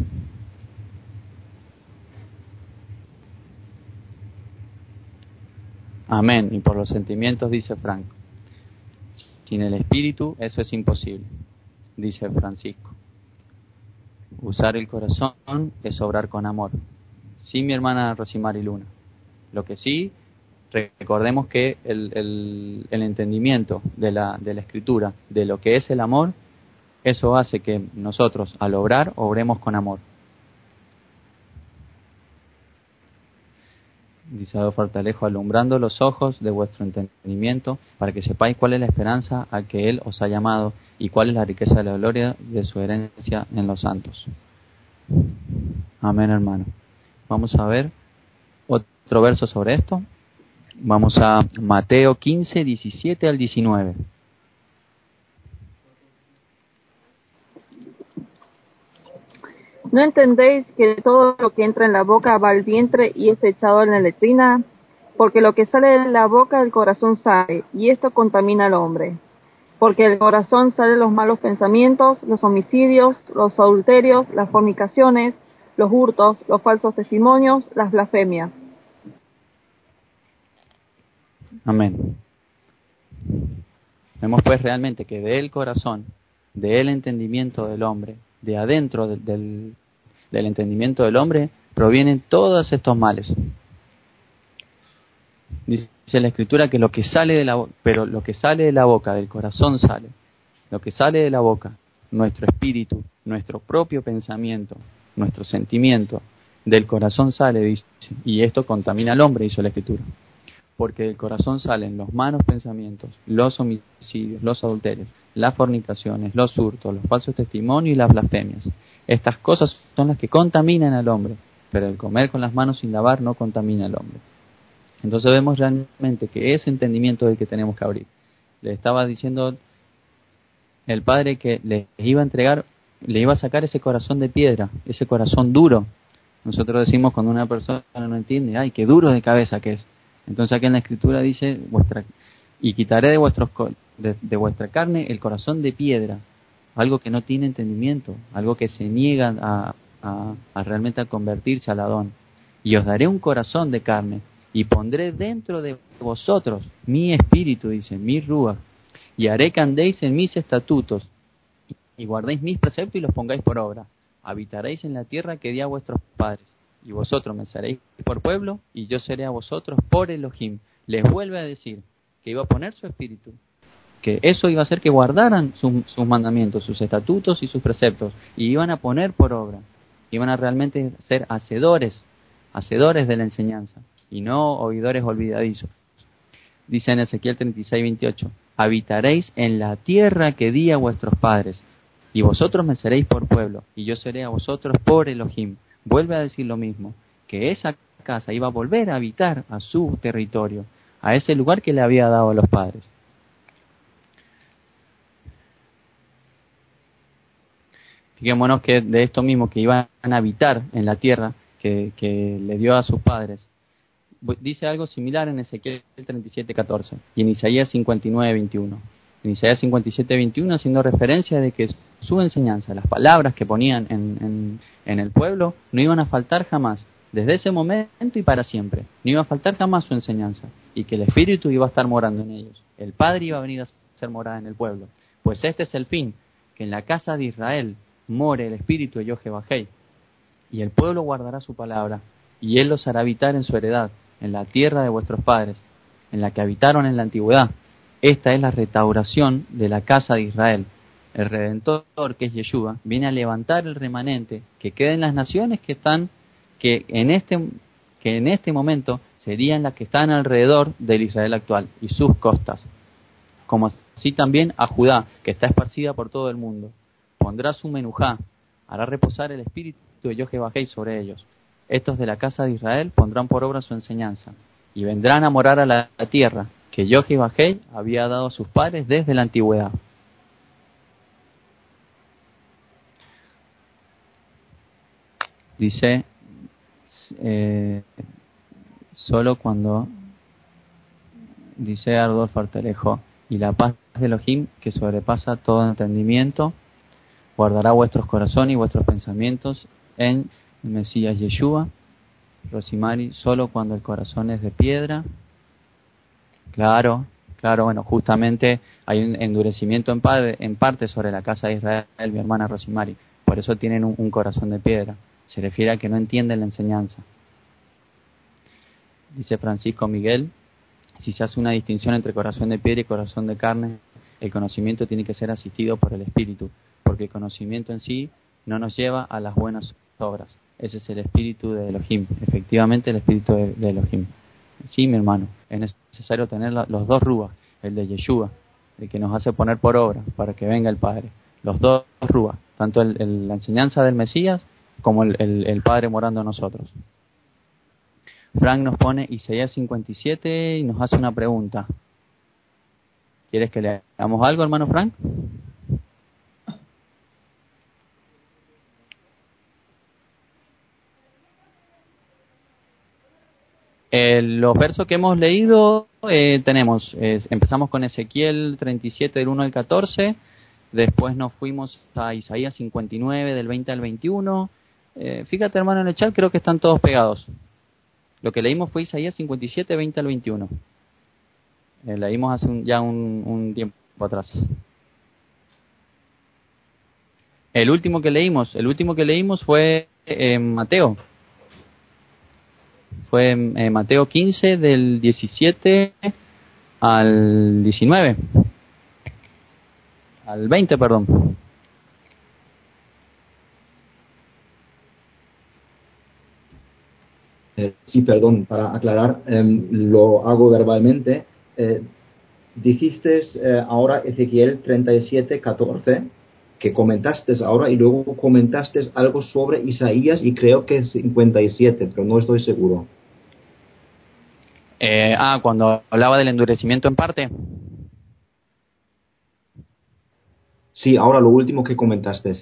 Amén. Y por los sentimientos, dice Frank. Sin el espíritu eso es imposible, dice Francisco. Usar el corazón es obrar con amor. Sí, mi hermana Rosimari Luna. Lo que sí, recordemos que el entendimiento de la escritura, de lo que es el amor, eso hace que nosotros al obrar, obremos con amor. Dice Adolfo Artalejo, alumbrando los ojos de vuestro entendimiento, para que sepáis cuál es la esperanza a que Él os ha llamado y cuál es la riqueza de la gloria de su herencia en los santos. Amén, hermano. Vamos a ver otro verso sobre esto. Vamos a Mateo 15, 17 al 19. ¿No entendéis que todo lo que entra en la boca va al vientre y es echado en la letrina? Porque lo que sale de la boca del corazón sale, y esto contamina al hombre. Porque del corazón salen los malos pensamientos, los homicidios, los adulterios, las fornicaciones, los hurtos, los falsos testimonios, las blasfemias. Amén. Vemos pues realmente que del corazón, del entendimiento del hombre, de adentro del entendimiento del hombre, provienen todos estos males. Dice la Escritura que lo que sale de la boca, del corazón sale. Lo que sale de la boca, nuestro espíritu, nuestro propio pensamiento, nuestro sentimiento, del corazón sale, dice, y esto contamina al hombre, dice la Escritura. Porque del corazón salen los malos pensamientos, los homicidios, los adulterios, las fornicaciones, los hurtos, los falsos testimonios y las blasfemias. Estas cosas son las que contaminan al hombre, pero el comer con las manos sin lavar no contamina al hombre. Entonces vemos realmente que ese entendimiento es el que tenemos que abrir. Le estaba diciendo el Padre que le iba a entregar, le iba a sacar ese corazón de piedra, ese corazón duro. Nosotros decimos cuando una persona no entiende, ¡ay, qué duro de cabeza que es! Entonces aquí en la Escritura dice, y quitaré de vuestra carne el corazón de piedra, algo que no tiene entendimiento, algo que se niega a realmente a convertirse al Adón. Y os daré un corazón de carne, y pondré dentro de vosotros mi espíritu, dice, mi rúa, y haré que andéis en mis estatutos, y guardéis mis preceptos y los pongáis por obra. Habitaréis en la tierra que di a vuestros padres, y vosotros me seréis por pueblo, y yo seré a vosotros por Elohim. Les vuelve a decir que iba a poner su espíritu, que eso iba a hacer que guardaran sus mandamientos, sus estatutos y sus preceptos, y iban a poner por obra, iban a realmente ser hacedores de la enseñanza, y no oidores olvidadizos. Dice en Ezequiel 36, 28, habitaréis en la tierra que di a vuestros padres, y vosotros me seréis por pueblo, y yo seré a vosotros por Elohim. Vuelve a decir lo mismo, que esa casa iba a volver a habitar a su territorio, a ese lugar que le había dado a los padres. Fijémonos que de esto mismo, que iban a habitar en la tierra que le dio a sus padres, dice algo similar en Ezequiel 37:14 y en Isaías 59:21. En Isaías 57:21 haciendo referencia de que su enseñanza, las palabras que ponían en el pueblo, no iban a faltar jamás, desde ese momento y para siempre. No iba a faltar jamás su enseñanza, y que el Espíritu iba a estar morando en ellos. El Padre iba a venir a ser morada en el pueblo. Pues este es el fin, que en la casa de Israel more el Espíritu de Yahweh, y el pueblo guardará su palabra, y Él los hará habitar en su heredad, en la tierra de vuestros padres, en la que habitaron en la antigüedad. Esta es la restauración de la casa de Israel. El Redentor, que es Yeshua, viene a levantar el remanente que queda en las naciones que en este momento serían las que están alrededor del Israel actual y sus costas, como así también a Judá, que está esparcida por todo el mundo. pondrá su menujá, hará reposar el espíritu de Yod-Heh-Vah-Hei sobre ellos. Estos de la casa de Israel pondrán por obra su enseñanza, y vendrán a morar a la tierra que Yod-Heh-Vah-Hei había dado a sus padres desde la antigüedad. Dice, solo cuando, dice Ardolfo Artelejo, y la paz de Elohim, que sobrepasa todo entendimiento, guardará vuestros corazones y vuestros pensamientos en el Mesías Yeshua. Rosimari, solo cuando el corazón es de piedra. Claro, bueno, justamente hay un endurecimiento en parte sobre la casa de Israel, mi hermana Rosimari. Por eso tienen un corazón de piedra. Se refiere a que no entienden la enseñanza. Dice Francisco Miguel, si se hace una distinción entre corazón de piedra y corazón de carne, el conocimiento tiene que ser asistido por el Espíritu, porque el conocimiento en sí no nos lleva a las buenas obras. Ese es el espíritu de Elohim, efectivamente el espíritu de Elohim. Sí, mi hermano, es necesario tener los dos ruas, el de Yeshua, el que nos hace poner por obra para que venga el Padre. Los dos ruas, tanto la enseñanza del Mesías como el Padre morando en nosotros. Frank nos pone Isaías 57 y nos hace una pregunta. ¿Quieres que le hagamos algo, hermano Frank? Los versos que hemos leído empezamos con Ezequiel 37 del 1 al 14, después nos fuimos a Isaías 59 del 20 al 21. Fíjate, hermano, en el chat creo que están todos pegados. Lo que leímos fue Isaías 57, 20 al 21. Leímos hace un tiempo atrás. El último que leímos fue Mateo. Fue Mateo 15 del 17 al 19. Al 20, perdón. Sí, perdón, para aclarar, lo hago verbalmente. Dijiste ahora Ezequiel 37, 14, que comentaste ahora, y luego comentaste algo sobre Isaías y creo que es 57, pero no estoy seguro. Cuando hablaba del endurecimiento en parte. Sí, ahora lo último que comentaste.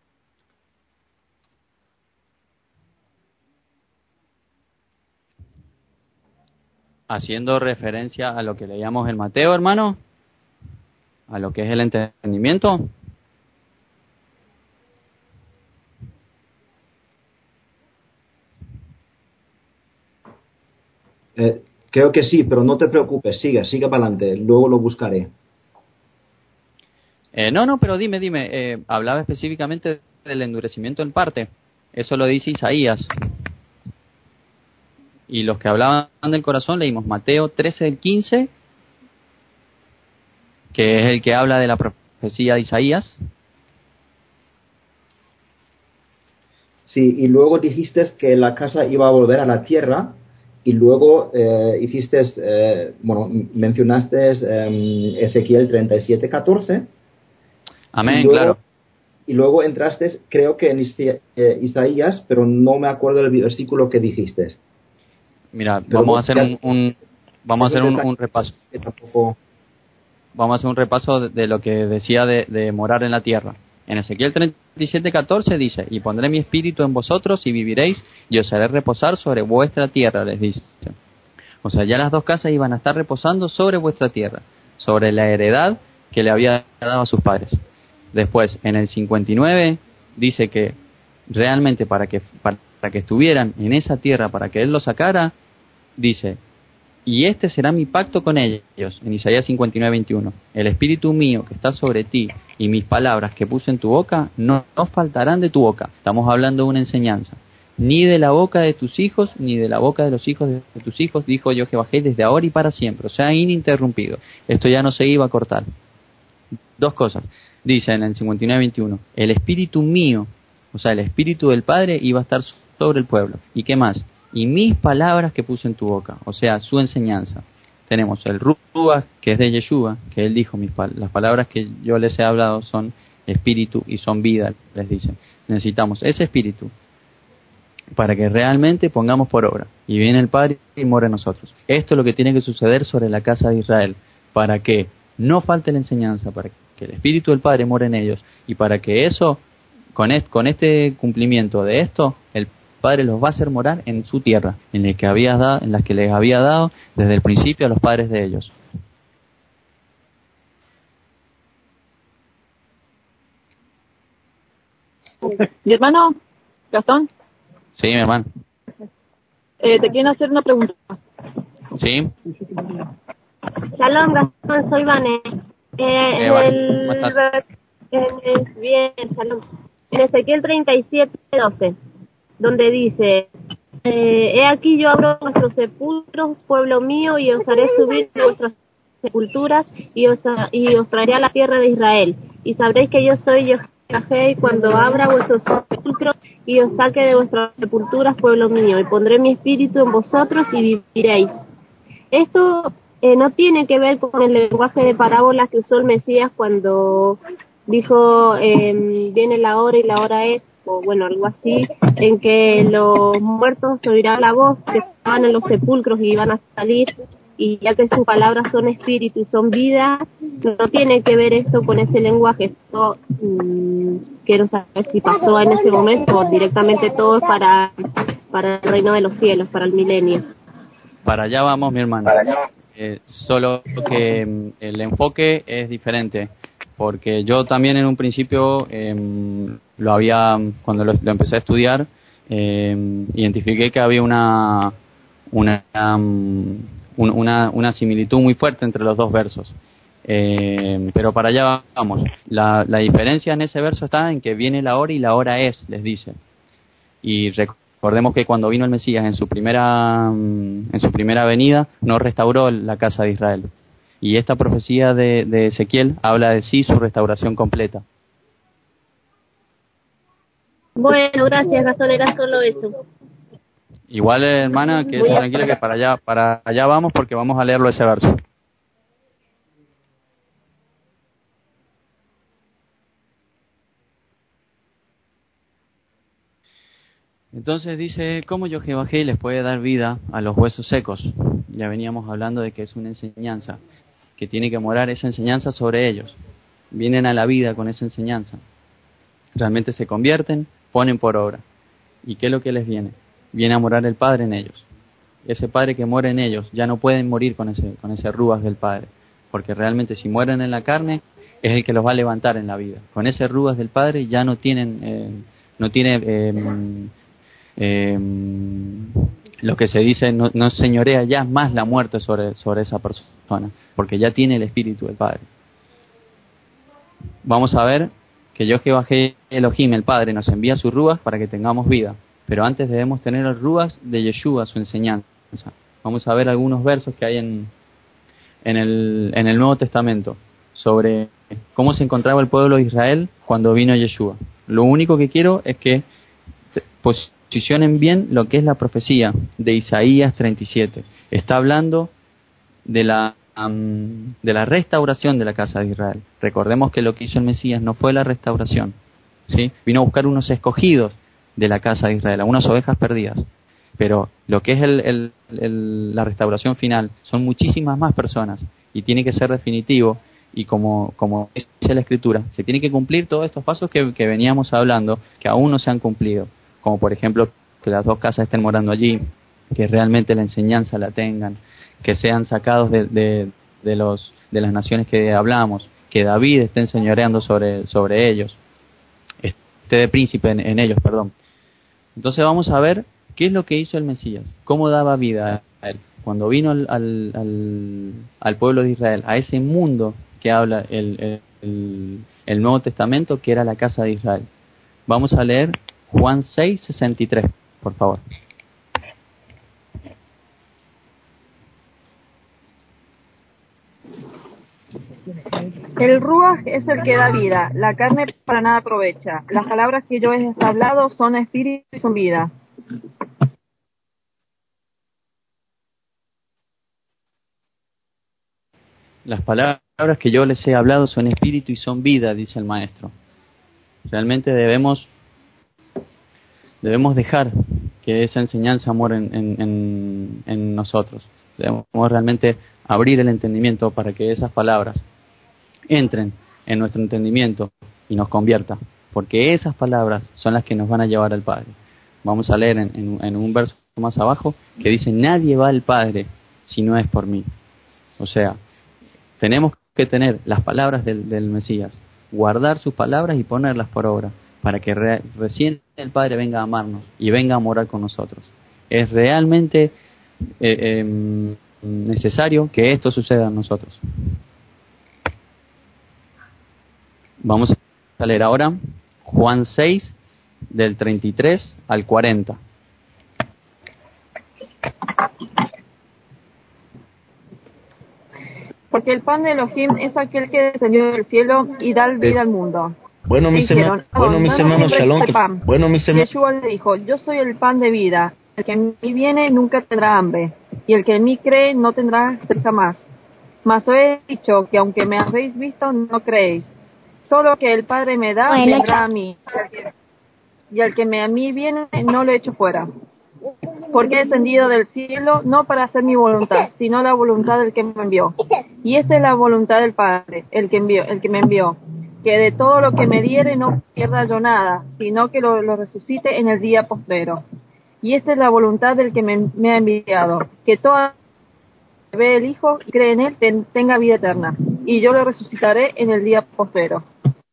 Haciendo referencia a lo que leíamos en Mateo, hermano, a lo que es el entendimiento. Creo que sí, pero no te preocupes, sigue para adelante, luego lo buscaré. No, pero dime, hablaba específicamente del endurecimiento en parte, eso lo dice Isaías. Y los que hablaban del corazón leímos Mateo 13 del 15, que es el que habla de la profecía de Isaías. Sí, y luego dijiste que la casa iba a volver a la tierra, y luego mencionaste Ezequiel 37, 14. Amén, y luego, claro. Y luego entraste, creo que en Isaías, pero no me acuerdo del versículo que dijiste. Mira, vamos a hacer un repaso. Vamos a hacer un repaso de lo que decía de morar en la tierra. En Ezequiel 37:14 dice: y pondré mi espíritu en vosotros y viviréis, y os haré reposar sobre vuestra tierra, les dice. O sea, ya las dos casas iban a estar reposando sobre vuestra tierra, sobre la heredad que le había dado a sus padres. Después, en el 59, dice que realmente para que estuvieran en esa tierra, para que Él los sacara, dice: y este será mi pacto con ellos, en Isaías 59:21. El espíritu mío que está sobre ti y mis palabras que puse en tu boca no faltarán de tu boca. Estamos hablando de una enseñanza. Ni de la boca de tus hijos, ni de la boca de los hijos de tus hijos, dijo Yod-Heh-Vah-Hei, desde ahora y para siempre. O sea, ininterrumpido. Esto ya no se iba a cortar. Dos cosas. Dice en el 59:21, el espíritu mío, o sea, el espíritu del Padre iba a estar sobre el pueblo. ¿Y qué más? Y mis palabras que puse en tu boca, o sea, su enseñanza. Tenemos el Ruach, que es de Yeshua, que él dijo, las palabras que yo les he hablado son espíritu y son vida, les dicen. Necesitamos ese espíritu para que realmente pongamos por obra. Y viene el Padre y mora en nosotros. Esto es lo que tiene que suceder sobre la casa de Israel, para que no falte la enseñanza, para que el Espíritu del Padre more en ellos, y para que eso, con este cumplimiento de esto, el Padre los va a hacer morar en su tierra, en la que les había dado desde el principio a los padres de ellos. Mi hermano, Gastón. Sí, mi hermano. Te quiero hacer una pregunta. Sí. Shalom, Gastón, soy Vane. ¿Cómo estás? Bien, shalom. En Ezequiel 37:12, donde dice: he aquí yo abro vuestros sepulcros, pueblo mío, y os haré subir de vuestras sepulturas, y os traeré a la tierra de Israel. Y sabréis que yo soy Yahvé cuando abra vuestros sepulcros y os saque de vuestras sepulturas, pueblo mío, y pondré mi espíritu en vosotros y viviréis. Esto no tiene que ver con el lenguaje de parábolas que usó el Mesías cuando dijo viene la hora y la hora es, o bueno, algo así, en que los muertos oirán la voz, que estaban en los sepulcros y iban a salir, y ya que sus palabras son espíritu y son vida, no tiene que ver esto con ese lenguaje. Esto quiero saber si pasó en ese momento o directamente todo es para el reino de los cielos, para el milenio. Para allá vamos, mi hermano. Solo que el enfoque es diferente, porque yo también en un principio cuando lo empecé a estudiar, identifiqué que había una similitud muy fuerte entre los dos versos. Pero para allá vamos. La diferencia en ese verso está en que viene la hora y la hora es, les dice. Y recordemos que cuando vino el Mesías en su primera venida, no restauró la casa de Israel. Y esta profecía de Ezequiel habla de sí su restauración completa. Bueno, gracias, Gastón, era solo eso. Igual, hermana, que esté tranquila que para allá vamos, porque vamos a leerlo ese verso. Entonces dice, ¿cómo Jehová les puede dar vida a los huesos secos? Ya veníamos hablando de que es una enseñanza, que tiene que morar esa enseñanza sobre ellos. Vienen a la vida con esa enseñanza. Realmente se convierten, ponen por obra. ¿Y qué es lo que les viene? Viene a morar el Padre en ellos. Ese Padre que mora en ellos, ya no pueden morir con ese ruas del Padre, porque realmente si mueren en la carne, es el que los va a levantar en la vida. Con ese ruas del Padre ya no tienen, lo que se dice, no señorea ya más la muerte sobre esa persona, porque ya tiene el Espíritu del Padre. Vamos a ver que Jehová Elohim, el Padre, nos envía sus ruas para que tengamos vida, pero antes debemos tener el ruas de Yeshua, su enseñanza. Vamos a ver algunos versos que hay en el Nuevo Testamento sobre cómo se encontraba el pueblo de Israel cuando vino Yeshua. Lo único que quiero es que posicionen bien lo que es la profecía de Isaías 37. Está hablando de la restauración de la casa de Israel. Recordemos que lo que hizo el Mesías no fue la restauración, ¿sí? Vino a buscar unos escogidos de la casa de Israel, a unas ovejas perdidas. Pero lo que es la restauración final son muchísimas más personas y tiene que ser definitivo. Y como dice la Escritura, se tiene que cumplir todos estos pasos que veníamos hablando, que aún no se han cumplido. Como por ejemplo, que las dos casas estén morando allí, que realmente la enseñanza la tengan, que sean sacados de las naciones que hablamos, que David esté enseñoreando sobre ellos, esté de príncipe en ellos, perdón. Entonces vamos a ver qué es lo que hizo el Mesías, cómo daba vida a él. Cuando vino al pueblo de Israel, a ese mundo que habla el Nuevo Testamento, que era la casa de Israel. Vamos a leer Juan 6:63, por favor. El Ruach es el que da vida, la carne para nada aprovecha. Las palabras que yo he hablado son espíritu y son vida. Las palabras que yo les he hablado son espíritu y son vida, dice el maestro. Realmente debemos dejar que esa enseñanza muera en nosotros. Debemos realmente abrir el entendimiento para que esas palabras entren en nuestro entendimiento y nos convierta, porque esas palabras son las que nos van a llevar al Padre. Vamos a leer en un verso más abajo que dice: nadie va al Padre si no es por mí. O sea, tenemos que tener las palabras del Mesías, guardar sus palabras y ponerlas por obra, para que recién el Padre venga a amarnos y venga a morar con nosotros. Es realmente necesario que esto suceda en nosotros. Vamos a leer ahora Juan 6, del 33 al 40. Porque el pan de Elohim es aquel que descendió del cielo y da vida al mundo. Bueno, mis hermanos, shalom. Yeshua le dijo: yo soy el pan de vida. El que en mí viene nunca tendrá hambre, y el que en mí cree no tendrá sed jamás. Mas os he dicho que aunque me habéis visto, no creéis. Todo lo que el Padre me da, vendrá a mí. Y el que a mí viene, no lo echo fuera. Porque he descendido del cielo, no para hacer mi voluntad, sino la voluntad del que me envió. Y esta es la voluntad del Padre, el que me envió, que de todo lo que me diere no pierda yo nada, sino que lo resucite en el día postrero. Y esta es la voluntad del que me ha enviado, que todo que ve el Hijo y cree en él tenga vida eterna, y yo lo resucitaré en el día postrero.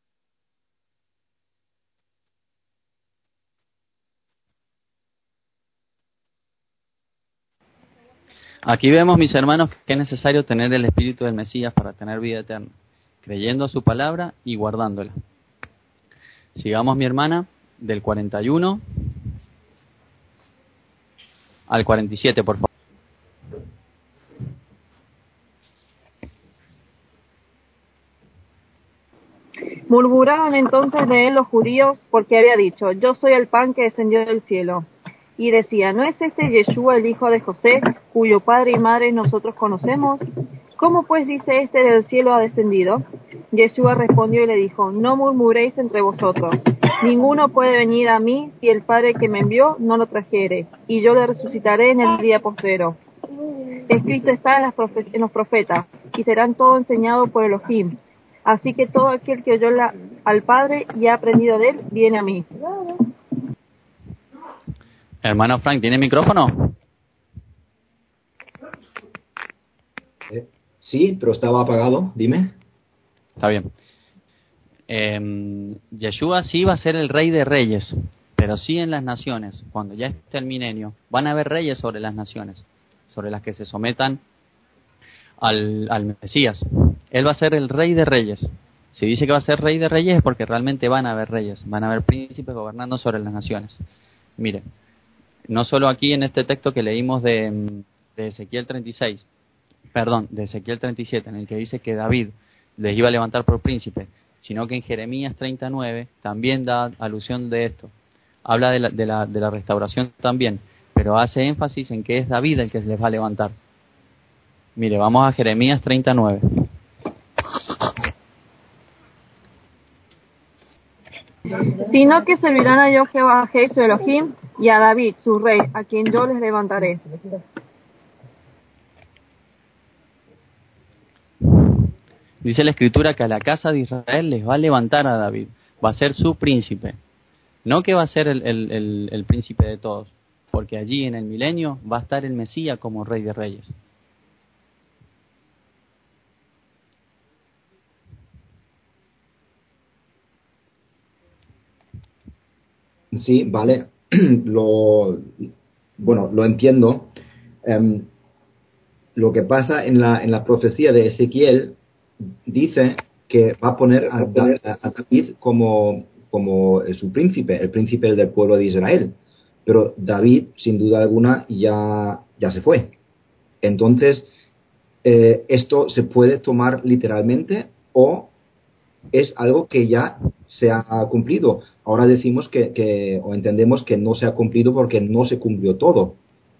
Aquí vemos, mis hermanos, que es necesario tener el Espíritu del Mesías para tener vida eterna, creyendo a su palabra y guardándola. Sigamos, mi hermana, del 41 al 47, por favor. Murmuraron entonces de él los judíos, porque había dicho: yo soy el pan que descendió del cielo. Y decía: ¿no es este Yeshua el hijo de José, cuyo padre y madre nosotros conocemos? ¿Cómo pues dice este del cielo ha descendido? Yeshua respondió y le dijo: no murmuréis entre vosotros. Ninguno puede venir a mí si el Padre que me envió no lo trajere, y yo le resucitaré en el día postrero. Escrito está en los profetas, y serán todo enseñado por Elohim. Así que todo aquel que oyó al Padre y ha aprendido de él, viene a mí. Hermano Frank, ¿tiene micrófono? Sí, pero estaba apagado, dime. Está bien. Yeshua sí va a ser el rey de reyes, pero sí en las naciones. Cuando ya esté el milenio, van a haber reyes sobre las naciones, sobre las que se sometan al Mesías. Él va a ser el rey de reyes. Si dice que va a ser rey de reyes es porque realmente van a haber reyes, van a haber príncipes gobernando sobre las naciones. Miren, no solo aquí en este texto que leímos de Ezequiel 36, de Ezequiel 37, en el que dice que David les iba a levantar por príncipe, sino que en Jeremías 39 también da alusión de esto. Habla de la restauración también, pero hace énfasis en que es David el que les va a levantar. Mire, vamos a Jeremías 39. Sino que servirán a Jehová su Elohim y a David su rey, a quien yo les levantaré. Dice la Escritura que a la casa de Israel les va a levantar a David, va a ser su príncipe. No que va a ser el príncipe de todos, porque allí en el milenio va a estar el Mesías como rey de reyes. Sí, vale. Lo entiendo. Lo que pasa en la profecía de Ezequiel dice que va a poner a David como su príncipe, el príncipe del pueblo de Israel. Pero David, sin duda alguna, ya se fue. Entonces, ¿esto se puede tomar literalmente o es algo que ya se ha cumplido? Ahora decimos o entendemos que no se ha cumplido porque no se cumplió todo.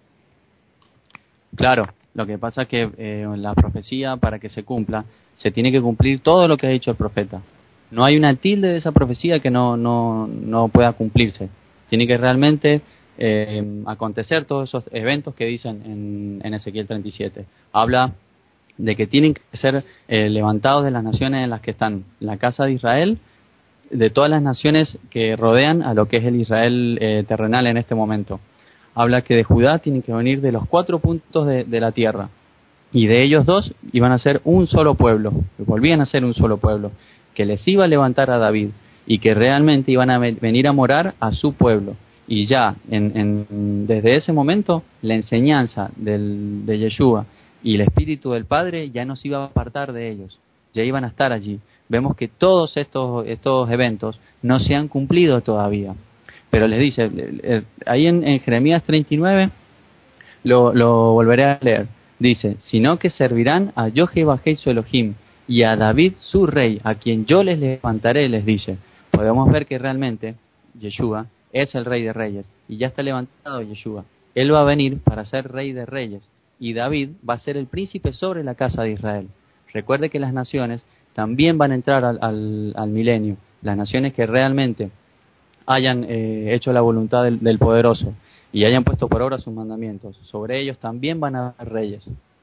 Claro, lo que pasa es que en la profecía, para que se cumpla, se tiene que cumplir todo lo que ha dicho el profeta. No hay una tilde de esa profecía que no pueda cumplirse. Tiene que realmente acontecer todos esos eventos que dicen en Ezequiel 37. Habla de que tienen que ser levantados de las naciones en las que están, la casa de Israel, de todas las naciones que rodean a lo que es el Israel terrenal en este momento. Habla que de Judá tienen que venir de los 4 puntos de la tierra, y de ellos 2 iban a ser un solo pueblo, volvían a ser un solo pueblo, que les iba a levantar a David, y que realmente iban a venir a morar a su pueblo. Y ya desde ese momento la enseñanza de Yeshua y el Espíritu del Padre ya no se iba a apartar de ellos, ya iban a estar allí. Vemos que todos estos eventos no se han cumplido todavía. Pero les dice, ahí en Jeremías 39, lo volveré a leer, dice, sino que servirán a Yahweh su Elohim y a David su rey, a quien yo les levantaré, les dice. Podemos ver que realmente Yeshua es el rey de reyes, y ya está levantado Yeshua. Él va a venir para ser rey de reyes, y David va a ser el príncipe sobre la casa de Israel. Recuerde que las naciones también van a entrar al milenio, las naciones que realmente hayan hecho la voluntad del Poderoso y hayan puesto por obra sus mandamientos. Sobre ellos también van a haber reyes.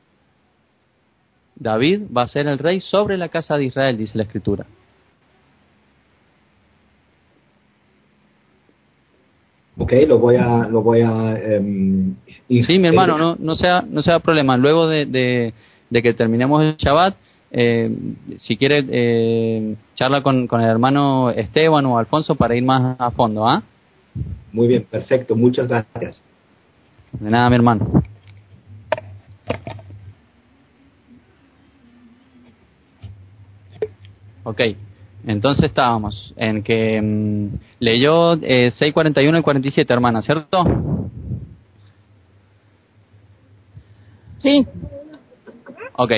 David va a ser el rey sobre la casa de Israel, dice la Escritura. Ok, lo voy a sí, mi hermano, no sea problema. Luego de que terminemos el Shabbat, si quiere charla con el hermano Esteban o Alfonso para ir más a fondo, ¿ah? Muy bien, perfecto, muchas gracias. De nada, mi hermano. Ok, entonces estábamos en que leyó 6:41 y 47, hermana, ¿cierto? Sí. Ok.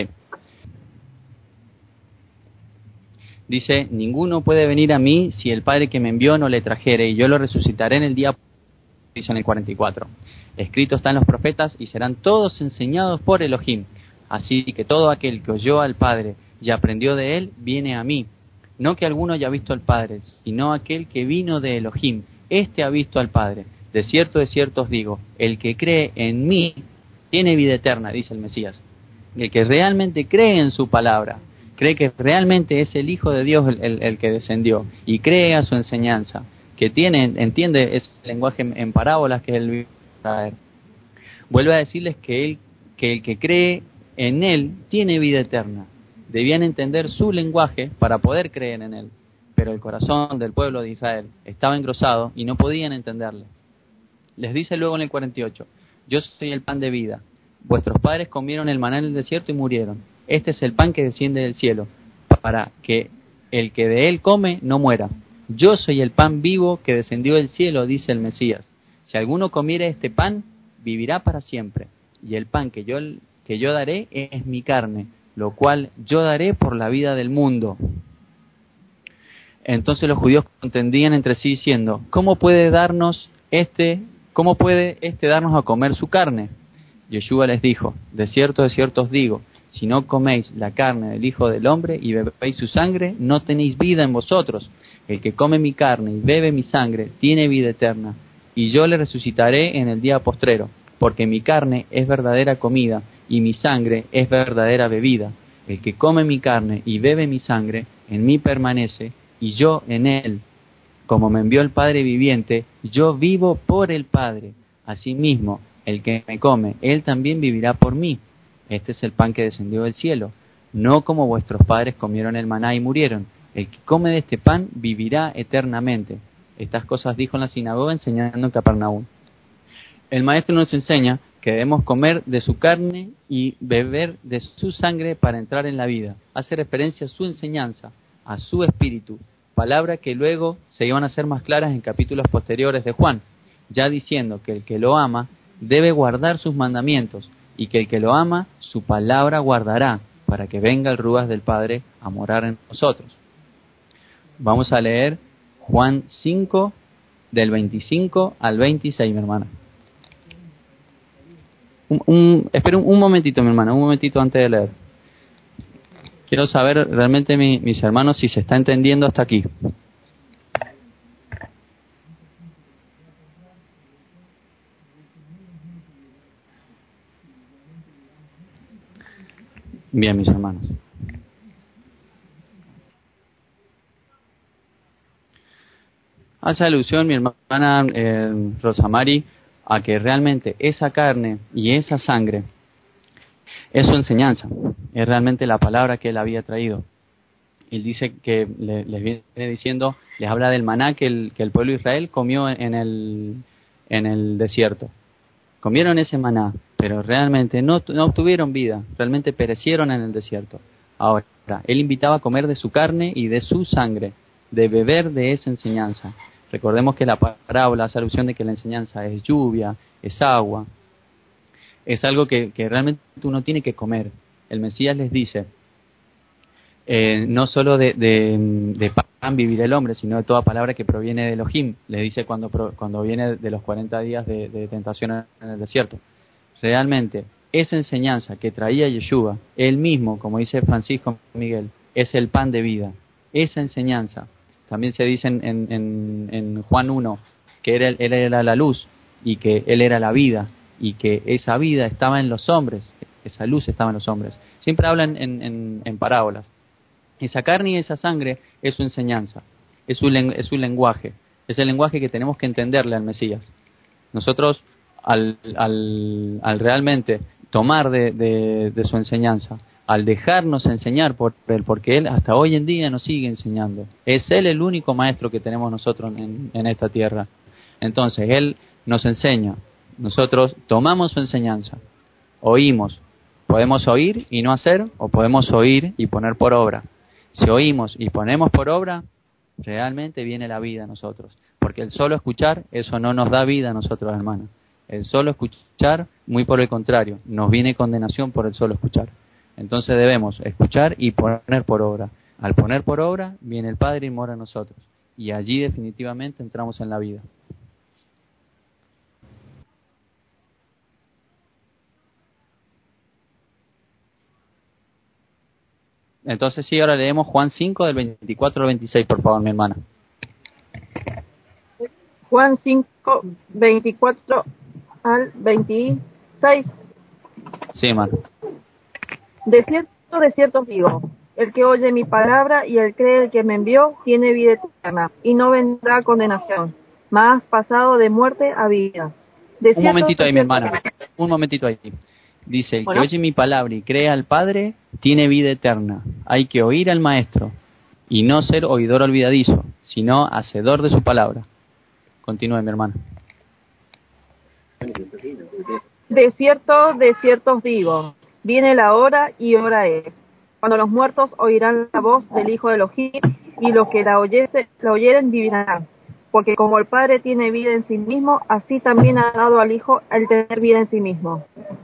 Dice, ninguno puede venir a mí si el Padre que me envió no le trajere, y yo lo resucitaré en el día, dice en el 44. Escrito está en los profetas, y serán todos enseñados por Elohim. Así que todo aquel que oyó al Padre y aprendió de él, viene a mí. No que alguno haya visto al Padre, sino aquel que vino de Elohim. Este ha visto al Padre. De cierto os digo, el que cree en mí tiene vida eterna, dice el Mesías. El que realmente cree en su palabra, cree que realmente es el Hijo de Dios el que descendió, y cree a su enseñanza, que entiende ese lenguaje en parábolas que él vive a traer. Vuelve a decirles que el que cree en él tiene vida eterna. Debían entender su lenguaje para poder creer en él, pero el corazón del pueblo de Israel estaba engrosado y no podían entenderle. Les dice luego en el 48, yo soy el pan de vida. Vuestros padres comieron el maná en el desierto y murieron. Este es el pan que desciende del cielo, para que el que de él come no muera. Yo soy el pan vivo que descendió del cielo, dice el Mesías. Si alguno comiere este pan, vivirá para siempre. Y el pan que yo daré es mi carne, lo cual yo daré por la vida del mundo. Entonces los judíos contendían entre sí diciendo, ¿cómo puede este darnos a comer su carne? Yeshua les dijo, de cierto os digo, si no coméis la carne del Hijo del Hombre y bebéis su sangre, no tenéis vida en vosotros. El que come mi carne y bebe mi sangre tiene vida eterna, y yo le resucitaré en el día postrero, porque mi carne es verdadera comida, y mi sangre es verdadera bebida. El que come mi carne y bebe mi sangre, en mí permanece, y yo en él. Como me envió el Padre viviente, yo vivo por el Padre. Asimismo, el que me come, él también vivirá por mí. Este es el pan que descendió del cielo. No como vuestros padres comieron el maná y murieron. El que come de este pan vivirá eternamente. Estas cosas dijo en la sinagoga enseñando en Capernaum. El maestro nos enseña que debemos comer de su carne y beber de su sangre para entrar en la vida. Hace referencia a su enseñanza, a su espíritu, palabra que luego se iban a hacer más claras en capítulos posteriores de Juan, ya diciendo que el que lo ama debe guardar sus mandamientos, y que el que lo ama, su palabra guardará, para que venga el Ruach del Padre a morar en nosotros. Vamos a leer Juan 5, del 25 al 26, mi hermana. Espera un momentito, mi hermana, un momentito antes de leer. Quiero saber realmente, mis hermanos, si se está entendiendo hasta aquí. Bien, mis hermanos. Hace alusión mi hermana Rosamari a que realmente esa carne y esa sangre es su enseñanza, es realmente la palabra que él había traído. Él dice que les viene diciendo, les habla del maná que el pueblo de Israel comió en el desierto. Comieron ese maná, pero realmente no obtuvieron vida, realmente perecieron en el desierto. Ahora, él invitaba a comer de su carne y de su sangre, de beber de esa enseñanza. Recordemos que la parábola hace alusión de que la enseñanza es lluvia, es agua, es algo que realmente uno tiene que comer. El Mesías les dice, no solo de pan vivirá el hombre, sino de toda palabra que proviene de Elohim. Le dice cuando viene de los 40 días de tentación en el desierto. Realmente, esa enseñanza que traía Yeshua, él mismo, como dice Francisco Miguel, es el pan de vida. Esa enseñanza. También se dice en Juan 1 que él era la luz y que él era la vida y que esa vida estaba en los hombres, esa luz estaba en los hombres. Siempre hablan en parábolas. Esa carne y esa sangre es su enseñanza, es su lenguaje, es el lenguaje que tenemos que entenderle al Mesías. Nosotros al realmente tomar de su enseñanza, al dejarnos enseñar por él, porque él hasta hoy en día nos sigue enseñando. Es él el único maestro que tenemos nosotros en esta tierra. Entonces, él nos enseña, nosotros tomamos su enseñanza, oímos, podemos oír y no hacer, o podemos oír y poner por obra. Si oímos y ponemos por obra, realmente viene la vida a nosotros. Porque el solo escuchar, eso no nos da vida a nosotros, hermanos. El solo escuchar, muy por el contrario, nos viene condenación por el solo escuchar. Entonces debemos escuchar y poner por obra. Al poner por obra, viene el Padre y mora en nosotros. Y allí definitivamente entramos en la vida. Entonces sí, ahora leemos Juan 5 del 24 al 26, por favor, mi hermana. Juan 5, 24 al 26. Sí, hermano. De cierto os digo, el que oye mi palabra y el cree el que me envió, tiene vida eterna, y no vendrá a condenación, mas pasado de muerte a vida. Un momentito ahí, mi hermana. Un momentito ahí. Dice, el que oye mi palabra y cree al Padre, tiene vida eterna. Hay que oír al Maestro, y no ser oidor olvidadizo, sino hacedor de su palabra. Continúe, mi hermana. De cierto os digo, viene la hora y hora es, cuando los muertos oirán la voz del Hijo de Elohim, y los que la oyeren vivirán. Porque como el Padre tiene vida en sí mismo, así también ha dado al Hijo el tener vida en sí mismo.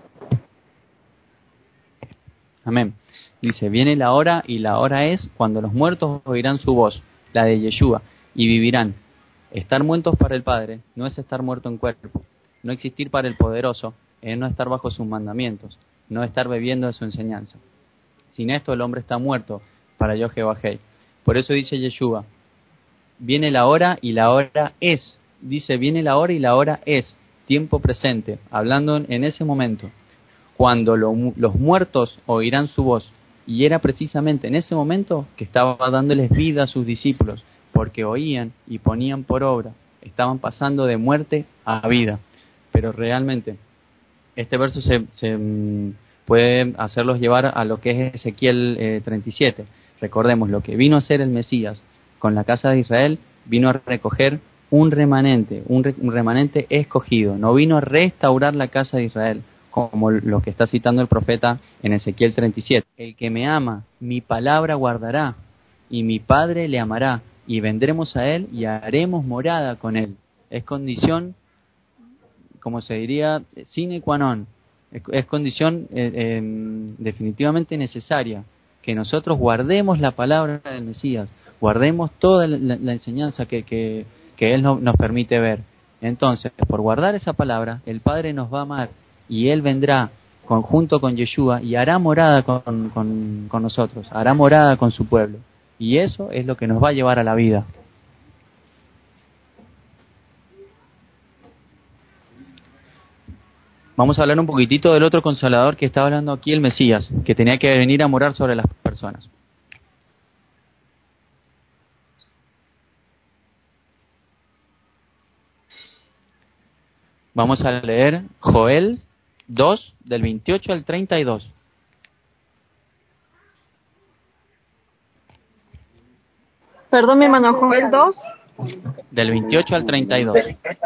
Amén. Dice, viene la hora y la hora es cuando los muertos oirán su voz, la de Yeshua, y vivirán. Estar muertos para el Padre no es estar muerto en cuerpo. No existir para el Poderoso es no estar bajo sus mandamientos, no estar bebiendo de su enseñanza. Sin esto el hombre está muerto para Jehová. Por eso dice Yeshua, viene la hora y la hora es. Dice, viene la hora y la hora es. Tiempo presente, hablando en ese momento. Cuando los muertos oirán su voz. Y era precisamente en ese momento que estaba dándoles vida a sus discípulos, porque oían y ponían por obra. Estaban pasando de muerte a vida. Pero realmente, este verso se puede hacerlos llevar a lo que es Ezequiel 37. Recordemos, lo que vino a hacer el Mesías con la casa de Israel, vino a recoger un remanente escogido. No vino a restaurar la casa de Israel, como lo que está citando el profeta en Ezequiel 37. El que me ama, mi palabra guardará, y mi Padre le amará, y vendremos a él y haremos morada con él. Es condición, como se diría, sine qua non. Es condición definitivamente necesaria, que nosotros guardemos la palabra del Mesías, guardemos toda la enseñanza que Él nos permite ver. Entonces, por guardar esa palabra, el Padre nos va a amar, y Él vendrá junto con Yeshua, y hará morada con nosotros, hará morada con su pueblo. Y eso es lo que nos va a llevar a la vida. Vamos a hablar un poquitito del otro consolador que está hablando aquí, el Mesías, que tenía que venir a morar sobre las personas. Vamos a leer Joel 2, del 28 al 32. Perdón, mi hermano, Joel 2. Del 28 al 32.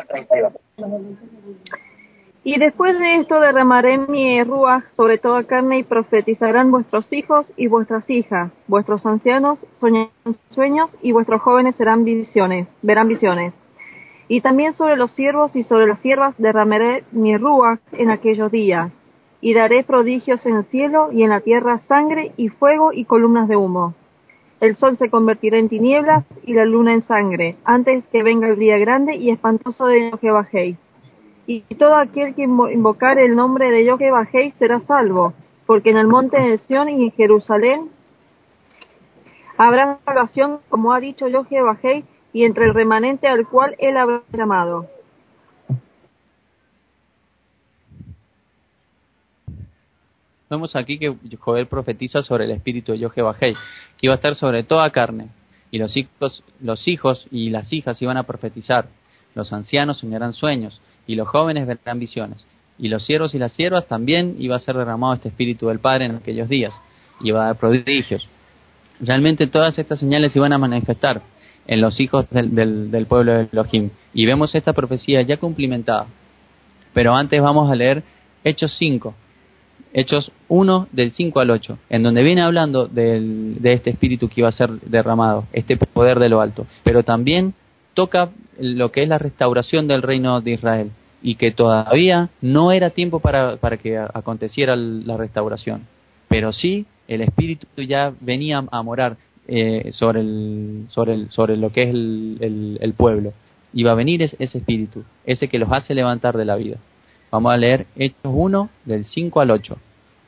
Y después de esto derramaré mi ruaj sobre toda carne y profetizarán vuestros hijos y vuestras hijas, vuestros ancianos soñarán sueños y vuestros jóvenes verán visiones. Y también sobre los siervos y sobre las siervas derramaré mi ruaj en aquellos días, y daré prodigios en el cielo y en la tierra, sangre y fuego y columnas de humo. El sol se convertirá en tinieblas y la luna en sangre, antes que venga el día grande y espantoso de Jehová. Y todo aquel que invocar el nombre de Jehová será salvo, porque en el monte de Sión y en Jerusalén habrá salvación, como ha dicho Jehová, y entre el remanente al cual él habrá llamado. Vemos aquí que Joel profetiza sobre el espíritu de Jehová, que iba a estar sobre toda carne, y los hijos y las hijas iban a profetizar, los ancianos soñarán sueños, y los jóvenes verán visiones, y los siervos y las siervas también iba a ser derramado este espíritu del Padre en aquellos días, iba a dar prodigios. Realmente todas estas señales iban a manifestar en los hijos del pueblo de Elohim, y vemos esta profecía ya cumplimentada. Pero antes vamos a leer Hechos 5, Hechos 1 del 5 al 8, en donde viene hablando de este espíritu que iba a ser derramado, este poder de lo alto, pero también toca lo que es la restauración del reino de Israel, y que todavía no era tiempo para que aconteciera la restauración, pero sí el espíritu ya venía a morar sobre lo que es el pueblo. Iba a venir ese espíritu, ese que los hace levantar de la vida. Vamos a leer Hechos 1 del 5 al 8.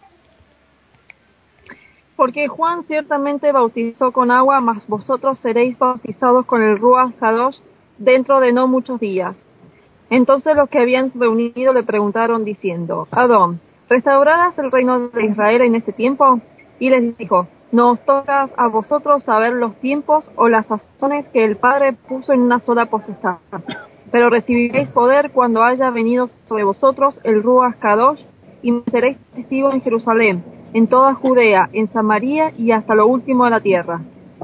Porque Juan ciertamente bautizó con agua, mas vosotros seréis bautizados con el Ruach Kadosh dentro de no muchos días. Entonces los que habían reunido le preguntaron diciendo: Adón, ¿restaurarás el reino de Israel en este tiempo? Y les dijo: no os toca a vosotros saber los tiempos o las sazones que el Padre puso en una sola potestad, pero recibiréis poder cuando haya venido sobre vosotros el Ruach Kadosh, y me seréis testigos en Jerusalén, en toda Judea, en Samaria y hasta lo último de la tierra.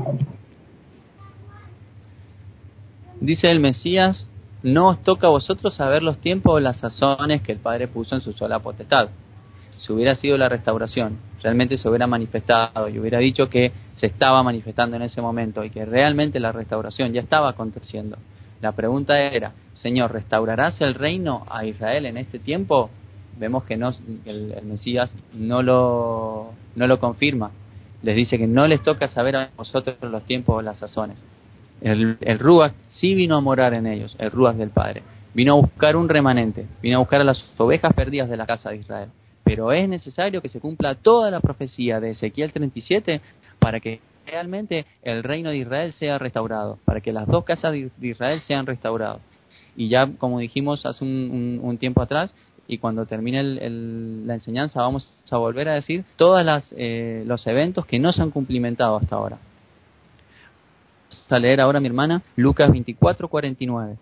Dice el Mesías: no os toca a vosotros saber los tiempos o las sazones que el Padre puso en su sola potestad. Si hubiera sido la restauración, realmente se hubiera manifestado y hubiera dicho que se estaba manifestando en ese momento y que realmente la restauración ya estaba aconteciendo. La pregunta era: Señor, ¿restaurarás el reino a Israel en este tiempo? Vemos que no, el Mesías no lo confirma. Les dice que no les toca saber a vosotros los tiempos o las sazones. El Ruach sí vino a morar en ellos, el Ruach del Padre. Vino a buscar un remanente, vino a buscar a las ovejas perdidas de la casa de Israel. Pero es necesario que se cumpla toda la profecía de Ezequiel 37 para que realmente el reino de Israel sea restaurado, para que las dos casas de Israel sean restauradas. Y ya, como dijimos hace un tiempo atrás, y cuando termine la enseñanza vamos a volver a decir todos los eventos que no se han cumplimentado hasta ahora. Vamos a leer ahora, mi hermana, Lucas 24:49.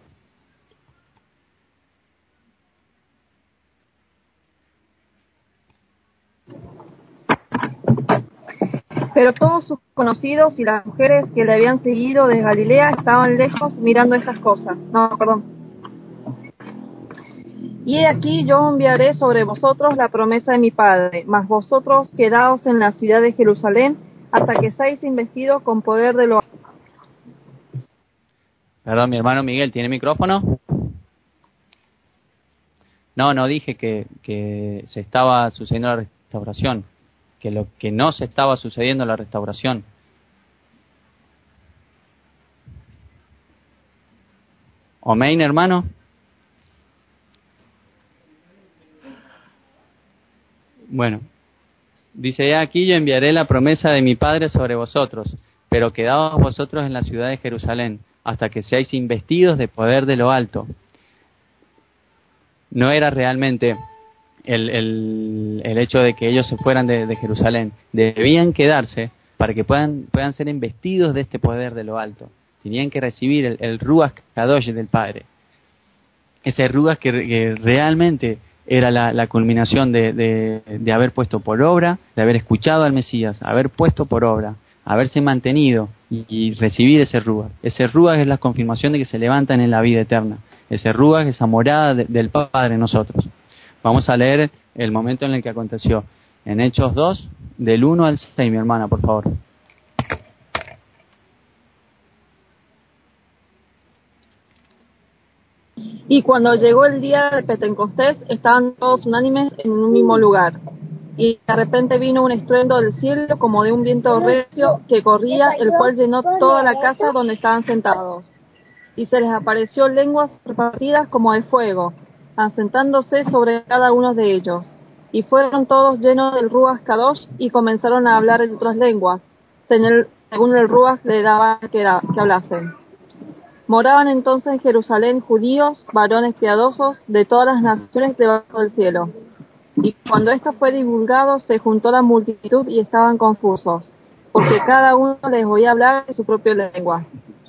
Pero todos sus conocidos y las mujeres que le habían seguido desde Galilea estaban lejos mirando estas cosas. Y he aquí yo enviaré sobre vosotros la promesa de mi Padre, mas vosotros quedaos en la ciudad de Jerusalén hasta que seáis investidos con poder de lo alto. Perdón, mi hermano Miguel, ¿tiene micrófono? No dije que se estaba sucediendo la restauración, que lo que no se estaba sucediendo la restauración. Omein, hermano. Bueno, dice: aquí yo enviaré la promesa de mi Padre sobre vosotros, pero quedaos vosotros en la ciudad de Jerusalén, hasta que seáis investidos de poder de lo alto. No era realmente el hecho de que ellos se fueran de Jerusalén. Debían quedarse para que puedan ser investidos de este poder de lo alto. Tenían que recibir el Ruach Kadosh del Padre. Ese Ruach que realmente era la culminación de haber puesto por obra, de haber escuchado al Mesías, haber puesto por obra, haberse mantenido y recibir ese Ruach. Ese Ruach es la confirmación de que se levantan en la vida eterna. Ese Ruach es esa morada del Padre en nosotros. Vamos a leer el momento en el que aconteció. En Hechos 2, del 1 al 6, mi hermana, por favor. Y cuando llegó el día de Pentecostés, estaban todos unánimes en un mismo lugar. Y de repente vino un estruendo del cielo como de un viento recio que corría, el cual llenó toda la casa donde estaban sentados. Y se les apareció lenguas repartidas como de fuego, asentándose sobre cada uno de ellos. Y fueron todos llenos del Ruach Kadosh y comenzaron a hablar en otras lenguas, según el Ruach le daba que hablasen. Moraban entonces en Jerusalén judíos, varones piadosos, de todas las naciones debajo del cielo. Y cuando esto fue divulgado, se juntó la multitud y estaban confusos, porque cada uno les oía hablar en su propia lengua.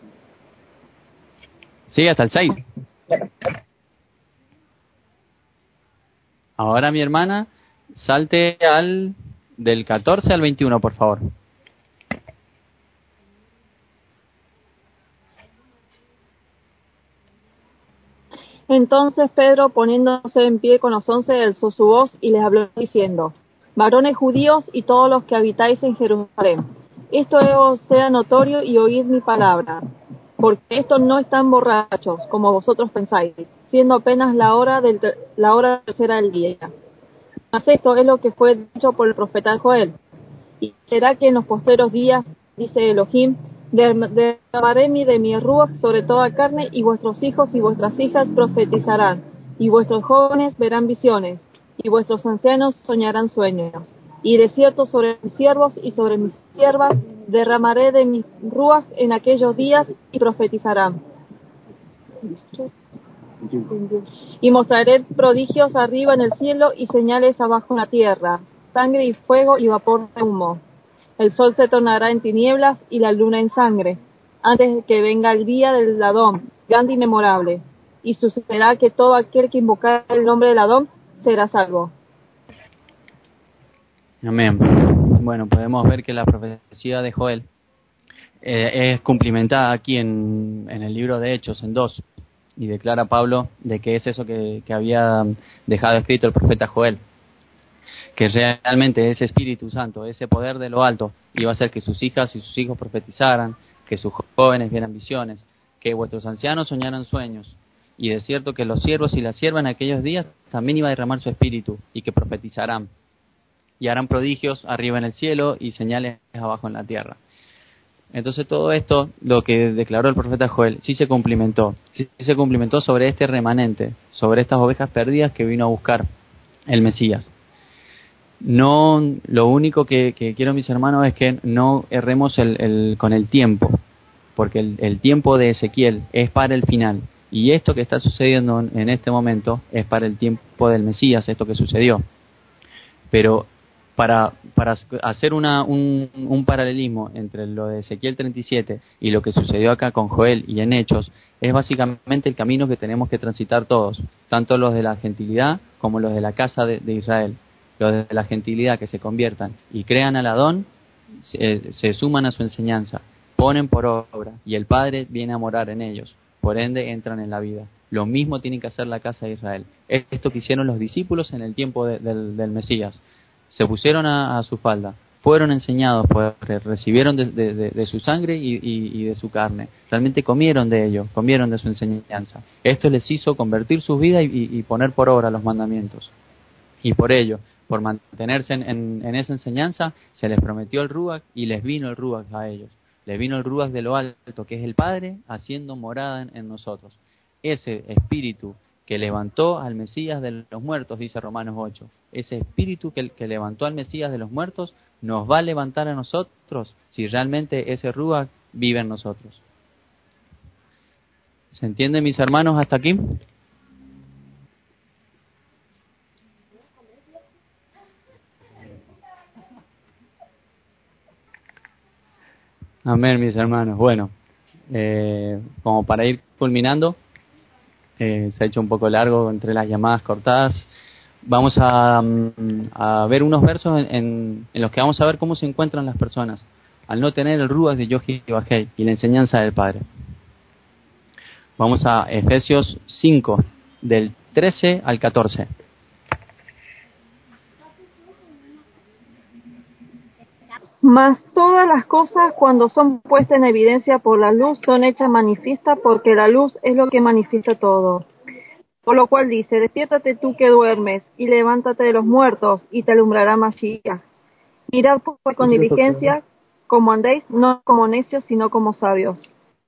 Sí, hasta el 6. Ahora, mi hermana, salte del 14 al 21, por favor. Entonces Pedro, poniéndose en pie con los 11, alzó su voz y les habló diciendo: varones judíos y todos los que habitáis en Jerusalén, esto os sea notorio y oíd mi palabra, porque estos no están borrachos, como vosotros pensáis, siendo apenas la hora tercera del día. Mas esto es lo que fue dicho por el profeta Joel. Y será que en los posteros días, dice Elohim, derramaré de mi ruach sobre toda carne, y vuestros hijos y vuestras hijas profetizarán, y vuestros jóvenes verán visiones, y vuestros ancianos soñarán sueños. Y de cierto sobre mis siervos y sobre mis siervas derramaré de mi ruach en aquellos días, y profetizarán. Y mostraré prodigios arriba en el cielo y señales abajo en la tierra, sangre y fuego y vapor de humo. El sol se tornará en tinieblas y la luna en sangre, antes de que venga el día del Adón, grande y memorable. Y sucederá que todo aquel que invocar el nombre del Adón será salvo. Amén. Bueno, podemos ver que la profecía de Joel es cumplimentada aquí en el libro de Hechos, en 2. Y declara Pablo de que es eso que había dejado escrito el profeta Joel, que realmente ese Espíritu Santo, ese poder de lo alto, iba a hacer que sus hijas y sus hijos profetizaran, que sus jóvenes vieran visiones, que vuestros ancianos soñaran sueños, y de cierto que los siervos y las siervas en aquellos días también iba a derramar su Espíritu, y que profetizarán, y harán prodigios arriba en el cielo y señales abajo en la tierra. Entonces todo esto, lo que declaró el profeta Joel, sí se cumplimentó sobre este remanente, sobre estas ovejas perdidas que vino a buscar el Mesías. No, lo único que quiero, mis hermanos, es que no erremos con el tiempo, porque el tiempo de Ezequiel es para el final, y esto que está sucediendo en este momento es para el tiempo del Mesías, esto que sucedió. Pero para hacer un paralelismo entre lo de Ezequiel 37 y lo que sucedió acá con Joel y en Hechos, es básicamente el camino que tenemos que transitar todos, tanto los de la gentilidad como los de la casa de Israel. Los de la gentilidad que se conviertan y crean al Adón, se suman a su enseñanza, ponen por obra, y el Padre viene a morar en ellos, por ende entran en la vida. Lo mismo tiene que hacer la casa de Israel. Esto que hicieron los discípulos en el tiempo del Mesías. Se pusieron a su falda, fueron enseñados, recibieron de su sangre y de su carne. Realmente comieron de ello, comieron de su enseñanza. Esto les hizo convertir sus vidas y poner por obra los mandamientos. Y por ello, por mantenerse en esa enseñanza, se les prometió el Ruach y les vino el Ruach a ellos. Les vino el Ruach de lo alto, que es el Padre, haciendo morada en nosotros. Ese espíritu que levantó al Mesías de los muertos, dice Romanos 8. Ese espíritu que levantó al Mesías de los muertos nos va a levantar a nosotros si realmente ese Ruach vive en nosotros. ¿Se entiende, mis hermanos, hasta aquí? Amén, mis hermanos. Bueno, como para ir culminando, se ha hecho un poco largo entre las llamadas cortadas. Vamos a ver unos versos en los que vamos a ver cómo se encuentran las personas al no tener el Ruach de Yohei y la enseñanza del Padre. Vamos a Efesios 5, del 13 al 14. Mas todas las cosas, cuando son puestas en evidencia por la luz, son hechas manifiestas, porque la luz es lo que manifiesta todo. Por lo cual dice: despiértate tú que duermes, y levántate de los muertos, y te alumbrará Mashiach. Mirad pues con diligencia como andéis, no como necios, sino como sabios.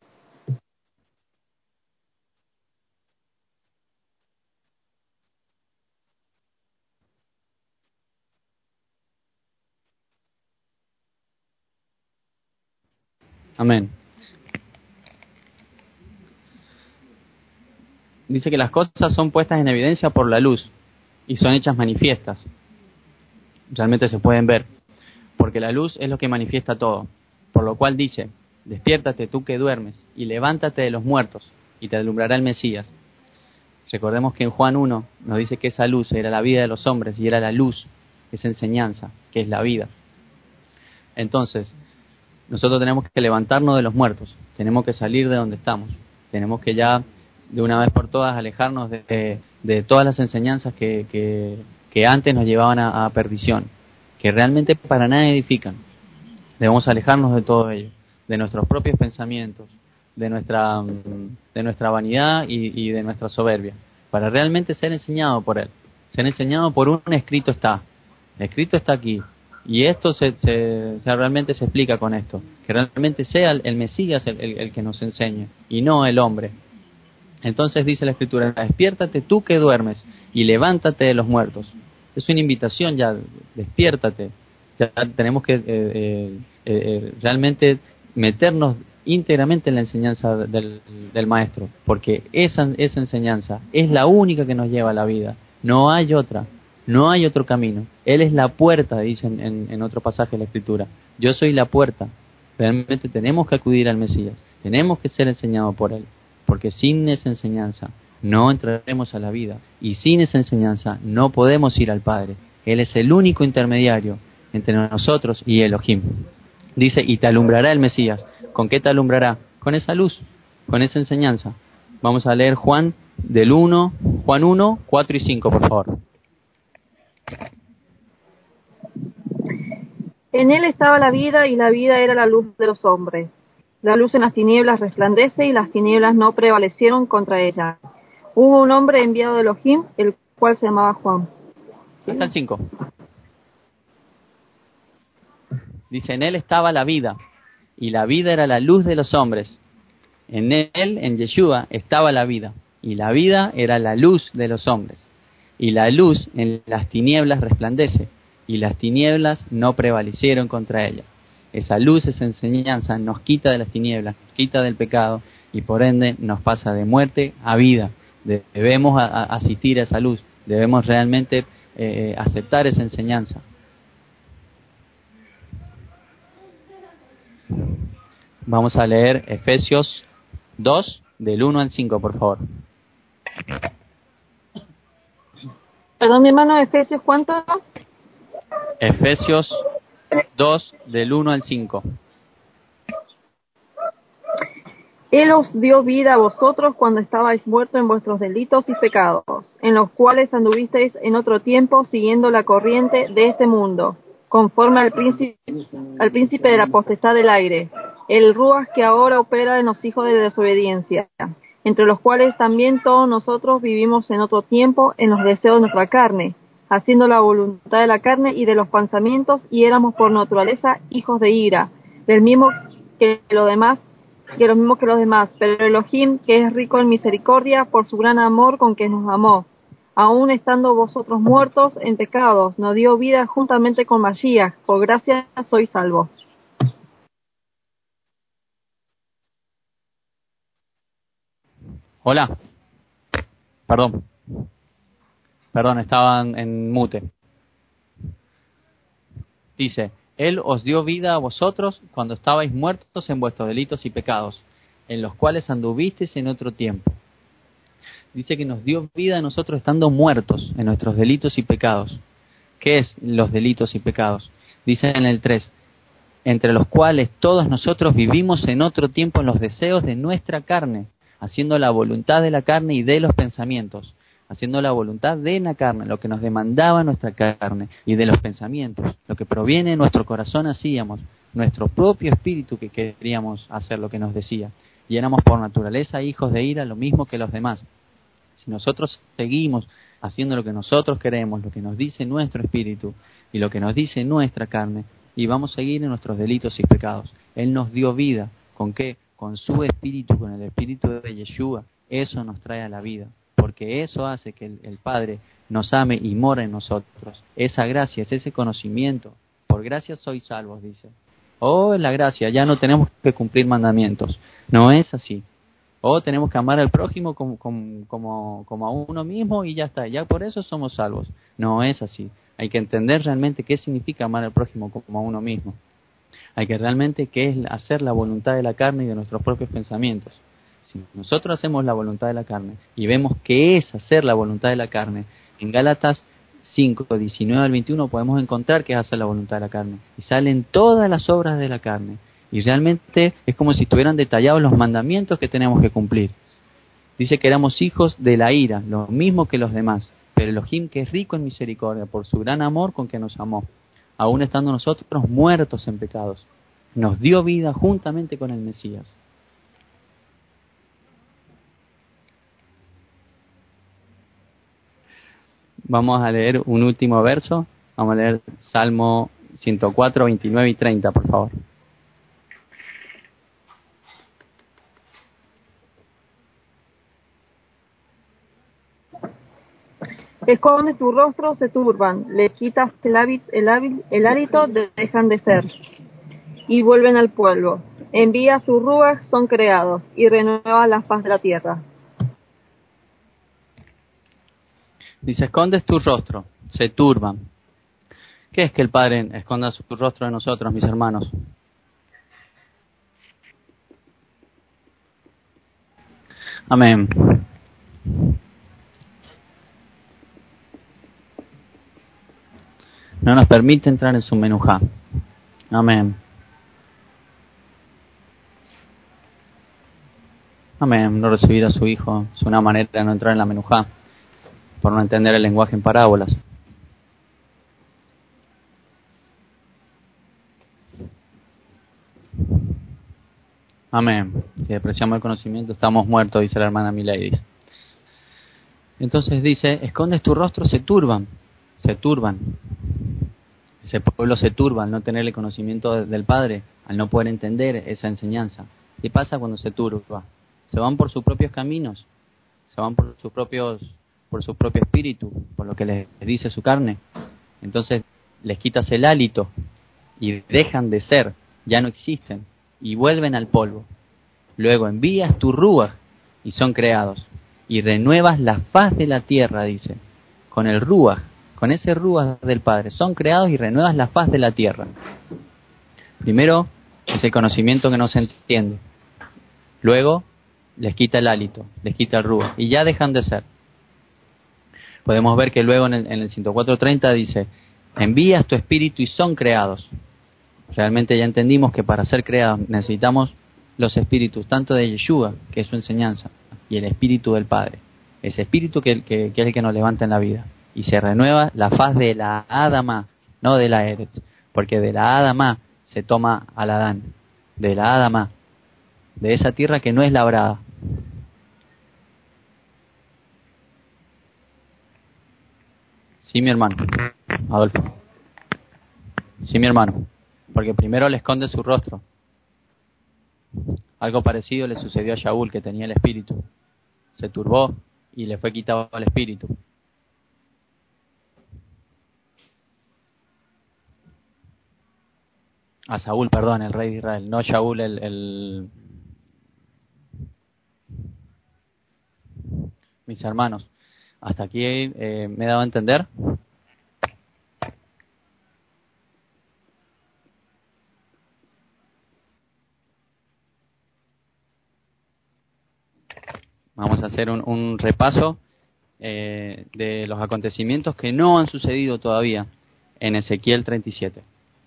Amén. Dice que las cosas son puestas en evidencia por la luz y son hechas manifiestas. Realmente se pueden ver, porque la luz es lo que manifiesta todo. Por lo cual dice: despiértate tú que duermes y levántate de los muertos y te alumbrará el Mesías. Recordemos que en Juan 1 nos dice que esa luz era la vida de los hombres y era la luz, esa enseñanza, que es la vida. Entonces, nosotros tenemos que levantarnos de los muertos, tenemos que salir de donde estamos, tenemos que ya de una vez por todas alejarnos de todas las enseñanzas que antes nos llevaban a perdición, que realmente para nada edifican. Debemos alejarnos de todo ello, de nuestros propios pensamientos, de nuestra vanidad y de nuestra soberbia, para realmente ser enseñado por Él, ser enseñado por un escrito está. El escrito está aquí. Y esto realmente se explica con esto, que realmente sea el Mesías el que nos enseñe, y no el hombre. Entonces dice la Escritura: despiértate tú que duermes, y levántate de los muertos. Es una invitación ya, despiértate. Ya tenemos que realmente meternos íntegramente en la enseñanza del Maestro, porque esa enseñanza es la única que nos lleva a la vida, no hay otra. No hay otro camino. Él es la puerta, dice en otro pasaje de la Escritura. Yo soy la puerta. Realmente tenemos que acudir al Mesías. Tenemos que ser enseñados por Él. Porque sin esa enseñanza no entraremos a la vida. Y sin esa enseñanza no podemos ir al Padre. Él es el único intermediario entre nosotros y Elohim. Dice: y te alumbrará el Mesías. ¿Con qué te alumbrará? Con esa luz, con esa enseñanza. Vamos a leer Juan 1, 4 y 5, por favor. En él estaba la vida, y la vida era la luz de los hombres. La luz en las tinieblas resplandece, y las tinieblas no prevalecieron contra ella. Hubo un hombre enviado de Elohim, el cual se llamaba Juan. Hasta el 5. Dice: en él estaba la vida, y la vida era la luz de los hombres. En él, en Yeshua, estaba la vida, y la vida era la luz de los hombres. Y la luz en las tinieblas resplandece, y las tinieblas no prevalecieron contra ella. Esa luz, esa enseñanza nos quita de las tinieblas, nos quita del pecado, y por ende nos pasa de muerte a vida. Debemos asistir a esa luz, debemos realmente aceptar esa enseñanza. Vamos a leer Efesios 2, del 1 al 5, por favor. Perdón, mi hermano, Efesios, ¿cuánto? Efesios 2, del 1 al 5. Él os dio vida a vosotros cuando estabais muertos en vuestros delitos y pecados, en los cuales anduvisteis en otro tiempo siguiendo la corriente de este mundo, conforme al príncipe de la potestad del aire, el Ruach que ahora opera en los hijos de desobediencia, entre los cuales también todos nosotros vivimos en otro tiempo en los deseos de nuestra carne, haciendo la voluntad de la carne y de los pensamientos, y éramos por naturaleza hijos de ira, del mismo que lo demás que lo mismo que los demás, pero Elohim, que es rico en misericordia, por su gran amor con que nos amó, aun estando vosotros muertos en pecados, nos dio vida juntamente con Mashiach, por gracia sois salvos. Hola. Perdón, estaban en mute. Dice, Él os dio vida a vosotros cuando estabais muertos en vuestros delitos y pecados, en los cuales anduvisteis en otro tiempo. Dice que nos dio vida a nosotros estando muertos en nuestros delitos y pecados. ¿Qué es los delitos y pecados? Dice en el 3, entre los cuales todos nosotros vivimos en otro tiempo en los deseos de nuestra carne, haciendo la voluntad de la carne y de los pensamientos, haciendo la voluntad de la carne, lo que nos demandaba nuestra carne, y de los pensamientos, lo que proviene de nuestro corazón hacíamos, nuestro propio espíritu que queríamos hacer lo que nos decía, y éramos por naturaleza hijos de ira, lo mismo que los demás. Si nosotros seguimos haciendo lo que nosotros queremos, lo que nos dice nuestro espíritu y lo que nos dice nuestra carne, y vamos a seguir en nuestros delitos y pecados. Él nos dio vida, ¿con qué? Con su espíritu, con el espíritu de Yeshua. Eso nos trae a la vida, porque eso hace que el Padre nos ame y mora en nosotros. Esa gracia, es ese conocimiento. Por gracia sois salvos, dice. Oh, es la gracia, ya no tenemos que cumplir mandamientos. No es así. O tenemos que amar al prójimo como a uno mismo y ya está, ya por eso somos salvos. No es así. Hay que entender realmente qué significa amar al prójimo como a uno mismo. Hay que realmente qué es hacer la voluntad de la carne y de nuestros propios pensamientos. Si nosotros hacemos la voluntad de la carne y vemos qué es hacer la voluntad de la carne, en Gálatas 5, 19 al 21 podemos encontrar qué es hacer la voluntad de la carne. Y salen todas las obras de la carne. Y realmente es como si estuvieran detallados los mandamientos que tenemos que cumplir. Dice que éramos hijos de la ira, lo mismo que los demás. Pero Elohim, que es rico en misericordia, por su gran amor con que nos amó, aún estando nosotros muertos en pecados, nos dio vida juntamente con el Mesías. Vamos a leer un último verso. Vamos a leer Salmo 104, 29 y 30, por favor. Esconde tu rostro, se turban, le quitas el hálito, dejan de ser, y vuelven al pueblo. Envía sus ruas, son creados, y renueva la faz de la tierra. Dice, escondes tu rostro, se turban. ¿Qué es que el Padre esconda su rostro de nosotros, mis hermanos? Amén. No nos permite entrar en su menujá. Amén. Amén. No recibir a su Hijo es una manera de no entrar en la menujá, por no entender el lenguaje en parábolas. Amén. Si despreciamos el conocimiento, estamos muertos, dice la hermana Miladis. Entonces dice, escondes tu rostro, se turban. Se turban. Ese pueblo se turba al no tener el conocimiento del Padre, al no poder entender esa enseñanza. ¿Qué pasa cuando se turba? Se van por sus propios caminos, se van por su propio espíritu, por lo que les dice su carne. Entonces les quitas el hálito y dejan de ser, ya no existen, y vuelven al polvo. Luego envías tu ruaj y son creados, y renuevas la faz de la tierra, dice, con el ruaj. Con ese ruaj del Padre, son creados y renuevas la faz de la tierra. Primero, es el conocimiento que no se entiende. Luego, les quita el hálito, les quita el ruaj, y ya dejan de ser. Podemos ver que luego en el 104.30 dice, envías tu espíritu y son creados. Realmente ya entendimos que para ser creados necesitamos los espíritus, tanto de Yeshua, que es su enseñanza, y el espíritu del Padre. Ese espíritu que es el que nos levanta en la vida. Y se renueva la faz de la Adama, no de la Eretz, porque de la Adama se toma al Adán, de la Adama, de esa tierra que no es labrada. Sí, mi hermano, Adolfo. Sí, mi hermano, porque primero le esconde su rostro. Algo parecido le sucedió a Shaul, que tenía el espíritu. Se turbó y le fue quitado el espíritu. A Saúl, perdón, el rey de Israel, no Shaul, mis hermanos. Hasta aquí me he dado a entender. Vamos a hacer un repaso de los acontecimientos que no han sucedido todavía en Ezequiel 37.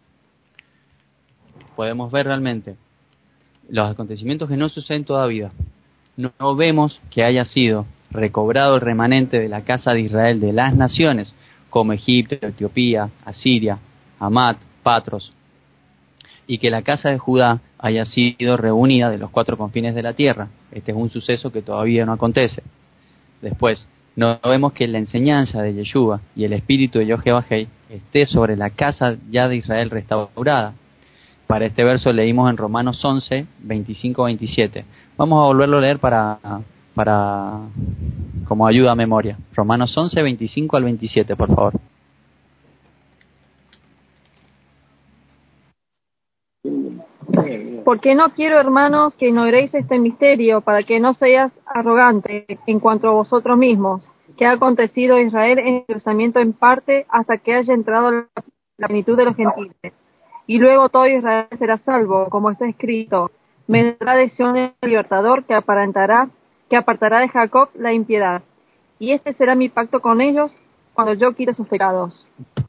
Podemos ver realmente los acontecimientos que no suceden todavía. No vemos que haya sido recobrado el remanente de la casa de Israel de las naciones, como Egipto, Etiopía, Asiria, Hamat, Patros, y que la casa de Judá haya sido reunida de los 4 confines de la tierra. Este es un suceso que todavía no acontece. Después, no vemos que la enseñanza de Yeshua y el espíritu de Yohevahei esté sobre la casa ya de Israel restaurada. Para este verso leímos en Romanos 11, 25-27. Vamos a volverlo a leer para como ayuda a memoria. Romanos 11, 25 al 27, por favor. Porque no quiero, hermanos, que ignoréis este misterio, para que no seáis arrogantes en cuanto a vosotros mismos, que ha acontecido a Israel en el cruzamiento en parte hasta que haya entrado la plenitud de los gentiles. Y luego todo Israel será salvo, como está escrito: vendrá de Sión el libertador que apartará de Jacob la impiedad. Y este será mi pacto con ellos cuando yo quite sus pecados.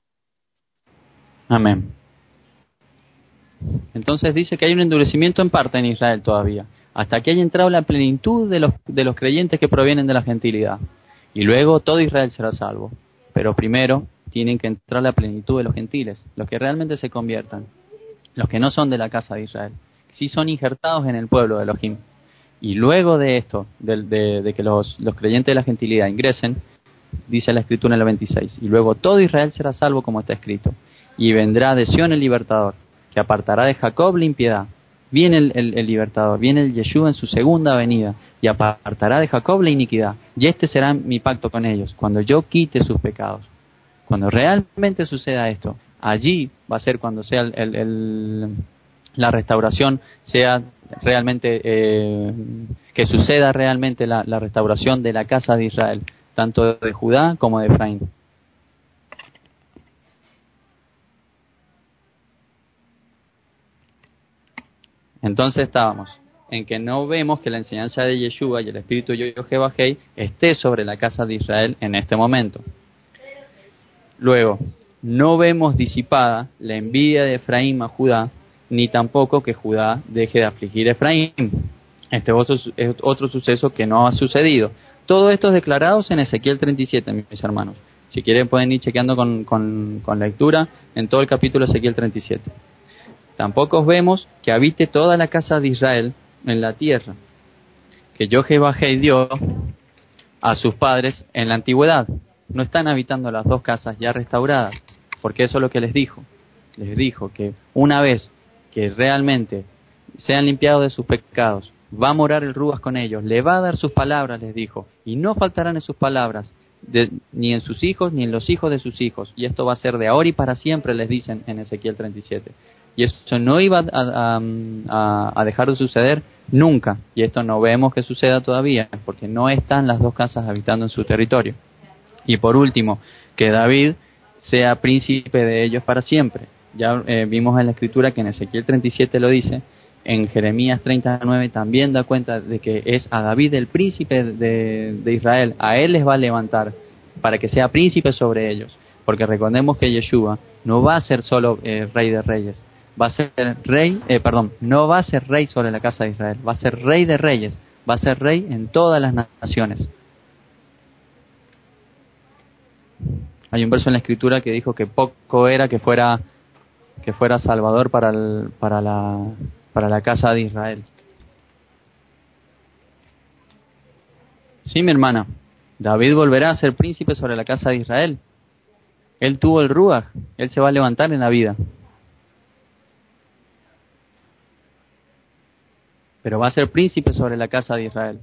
Amén. Entonces dice que hay un endurecimiento en parte en Israel todavía, hasta que haya entrado la plenitud de los creyentes que provienen de la gentilidad. Y luego todo Israel será salvo. Pero primero tienen que entrar la plenitud de los gentiles, los que realmente se conviertan, los que no son de la casa de Israel, sí son injertados en el pueblo de Elohim. Y luego de esto, de que los creyentes de la gentilidad ingresen, dice la Escritura en el 26, y luego todo Israel será salvo, como está escrito, y vendrá de Sión el libertador, que apartará de Jacob la impiedad. Viene el libertador, viene el Yeshua en su segunda venida, y apartará de Jacob la iniquidad. Y este será mi pacto con ellos, cuando yo quite sus pecados. Cuando realmente suceda esto, allí va a ser cuando sea la restauración, sea realmente, que suceda realmente la restauración de la casa de Israel, tanto de Judá como de Efraín. Entonces estábamos en que no vemos que la enseñanza de Yeshua y el espíritu de Yohevahei esté sobre la casa de Israel en este momento. Luego, no vemos disipada la envidia de Efraín a Judá, ni tampoco que Judá deje de afligir a Efraín. Este es otro suceso que no ha sucedido. Todo esto es declarado en Ezequiel 37, mis hermanos. Si quieren pueden ir chequeando con lectura en todo el capítulo de Ezequiel 37. Tampoco vemos que habite toda la casa de Israel en la tierra, que Yohevahei dio a sus padres en la antigüedad. No están habitando las 2 casas ya restauradas, porque eso es lo que les dijo. Les dijo que una vez que realmente sean limpiados de sus pecados, va a morar el Ruach con ellos, le va a dar sus palabras, les dijo, y no faltarán en sus palabras, ni en sus hijos, ni en los hijos de sus hijos. Y esto va a ser de ahora y para siempre, les dicen en Ezequiel 37. Y eso no iba a dejar de suceder nunca. Y esto no vemos que suceda todavía, porque no están las 2 casas habitando en su territorio. Y por último, que David sea príncipe de ellos para siempre. Ya vimos en la Escritura que en Ezequiel 37 lo dice, en Jeremías 39 también da cuenta de que es a David el príncipe de Israel, a él les va a levantar para que sea príncipe sobre ellos. Porque recordemos que Yeshua no va a ser solo rey de reyes, va a ser no va a ser rey sobre la casa de Israel, va a ser rey de reyes, va a ser rey en todas las naciones. Hay un verso en la Escritura que dijo que poco era que fuera salvador para la casa de Israel. Sí, mi hermana, David volverá a ser príncipe sobre la casa de Israel. Él tuvo el Ruach, él se va a levantar en la vida. pero va a ser príncipe sobre la casa de Israel.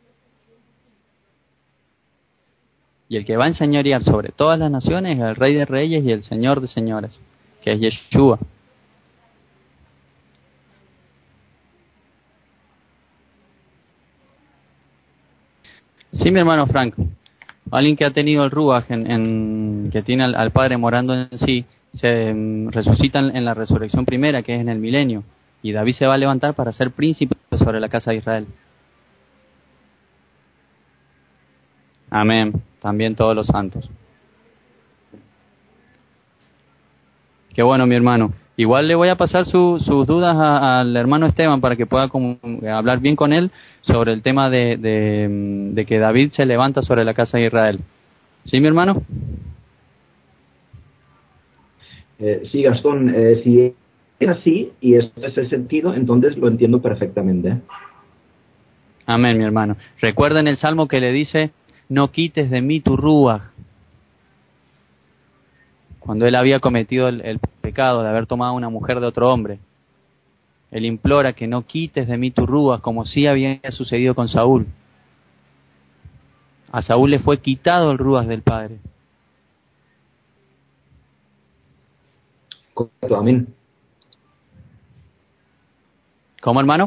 Y el que va a enseñorear sobre todas las naciones es el Rey de Reyes y el Señor de Señores, que es Yeshua. Sí, mi hermano Frank. Alguien que ha tenido el Ruach, que tiene al Padre morando en sí, se resucita en la resurrección primera, que es en el milenio. Y David se va a levantar para ser príncipe sobre la casa de Israel. Amén. También todos los santos. Qué bueno, mi hermano. Igual le voy a pasar sus dudas al hermano Esteban para que pueda hablar bien con él sobre el tema de que David se levanta sobre la casa de Israel. ¿Sí, mi hermano? Sí, Gastón, si es así y es ese sentido, entonces lo entiendo perfectamente. Amén, mi hermano. Recuerden el salmo que le dice: no quites de mí tu ruaj. Cuando él había cometido el pecado de haber tomado una mujer de otro hombre, él implora que no quites de mí tu ruaj, como sí había sucedido con Saúl. A Saúl le fue quitado el ruaj del Padre. Correcto, amén. ¿Cómo, hermano?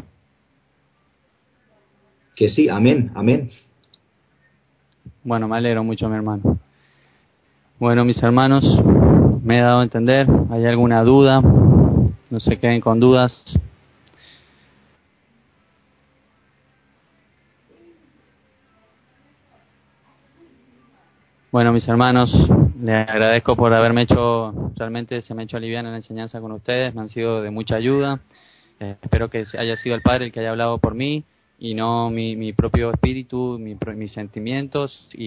Que sí, amén, amén. Bueno, me alegro mucho, mi hermano. Bueno, mis hermanos, me he dado a entender. ¿Hay alguna duda? No se queden con dudas. Bueno, mis hermanos, les agradezco por haberme hecho, realmente se me ha hecho liviana la enseñanza con ustedes, me han sido de mucha ayuda. Espero que haya sido el Padre el que haya hablado por mí y no mi propio espíritu, mis sentimientos y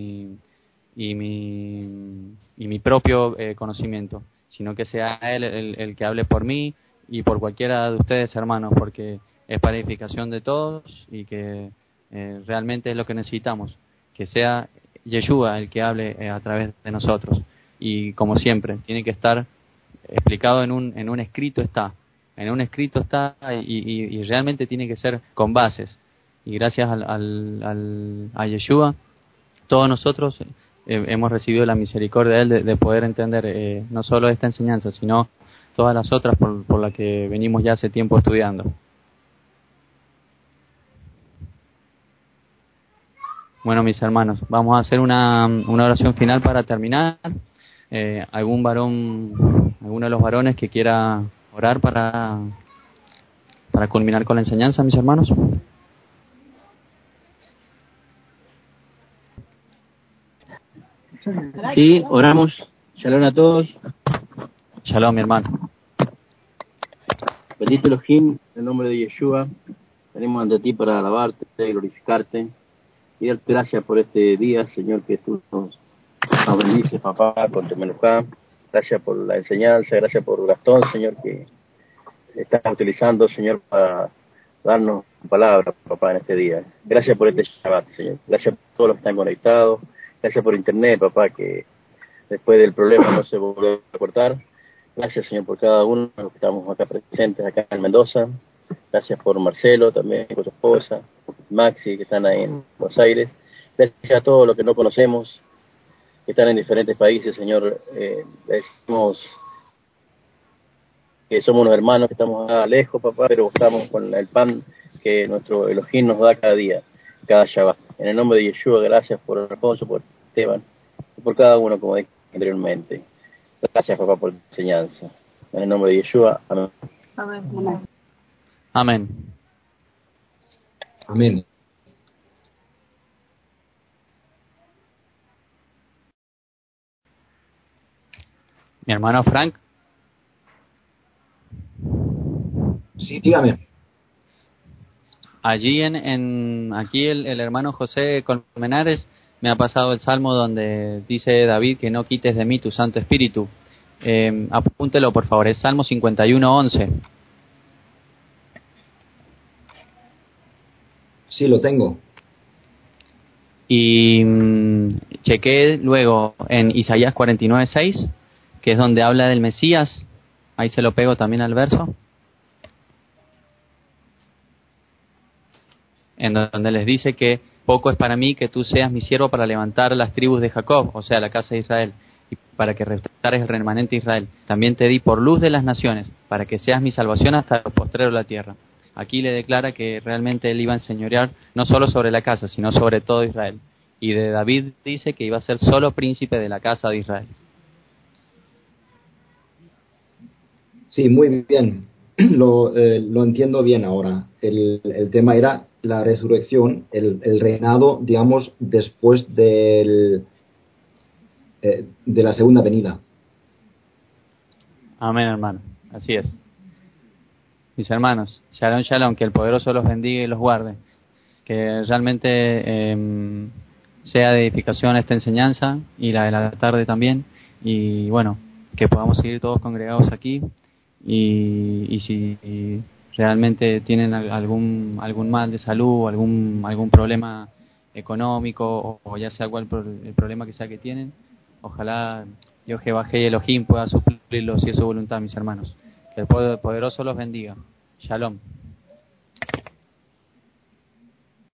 mi propio conocimiento, sino que sea Él el que hable por mí y por cualquiera de ustedes, hermanos, porque es para edificación de todos y que realmente es lo que necesitamos, que sea Yeshua el que hable a través de nosotros. Y como siempre, tiene que estar explicado en un escrito está. En un escrito está y realmente tiene que ser con bases. Y gracias a Yeshua, todos nosotros hemos recibido la misericordia de Él de poder entender no solo esta enseñanza, sino todas las otras por las que venimos ya hace tiempo estudiando. Bueno, mis hermanos, vamos a hacer una oración final para terminar. Alguno de los varones que quiera orar para culminar con la enseñanza, mis hermanos. Sí, oramos. Shalom a todos. Shalom, mi hermano. Bendito Elohim, en el nombre de Yeshua, venimos ante ti para alabarte, glorificarte y darte gracias por este día, Señor, que tú nos bendices, papá, con tu menujá. Gracias por la enseñanza, gracias por Gastón, Señor, que estás utilizando, Señor, para darnos tu palabra, papá, en este día. Gracias por este Shabbat, Señor. Gracias por todos los que están conectados. Gracias por internet, papá, que después del problema no se volvió a cortar. Gracias, Señor, por cada uno de los que estamos acá presentes, acá en Mendoza. Gracias por Marcelo, también por su esposa, Maxi, que están ahí en Buenos Aires. Gracias a todos los que no conocemos, que están en diferentes países, Señor. Decimos que somos unos hermanos que estamos acá lejos, papá, pero estamos con el pan que nuestro Elohim nos da cada día, cada Shabbat. En el nombre de Yeshua, gracias por Alfonso, por Esteban, y por cada uno, como dije anteriormente. Gracias, papá, por la enseñanza. En el nombre de Yeshua, amén. Amén. Amén. Amén. Mi hermano Frank. Sí, dígame. Allí aquí el hermano José Colmenares me ha pasado el salmo donde dice David que no quites de mí tu Santo Espíritu. Apúntelo, por favor, es Salmo 51:11. Sí, lo tengo. Y chequé luego en Isaías 49:6, que es donde habla del Mesías. Ahí se lo pego también al verso. en donde les dice que poco es para mí que tú seas mi siervo para levantar las tribus de Jacob, o sea, la casa de Israel, y para que restaures el remanente de Israel. También te di por luz de las naciones, para que seas mi salvación hasta los postreros de la tierra. Aquí le declara que realmente él iba a enseñorear no solo sobre la casa, sino sobre todo Israel. Y de David dice que iba a ser solo príncipe de la casa de Israel. Sí, muy bien. Lo entiendo bien ahora. El tema era la resurrección, el reinado, digamos, después de la segunda venida. Amén, hermano. Así es. Mis hermanos, shalom, shalom, que el poderoso los bendiga y los guarde. Que realmente sea de edificación esta enseñanza y la de la tarde también. Y bueno, que podamos seguir todos congregados aquí. Y si realmente tienen algún mal de salud, algún problema económico o ya sea cual el problema que sea que tienen, ojalá Dios Jehová y Elohim pueda suplirlo si es su voluntad, mis hermanos. Que el poderoso los bendiga. Shalom.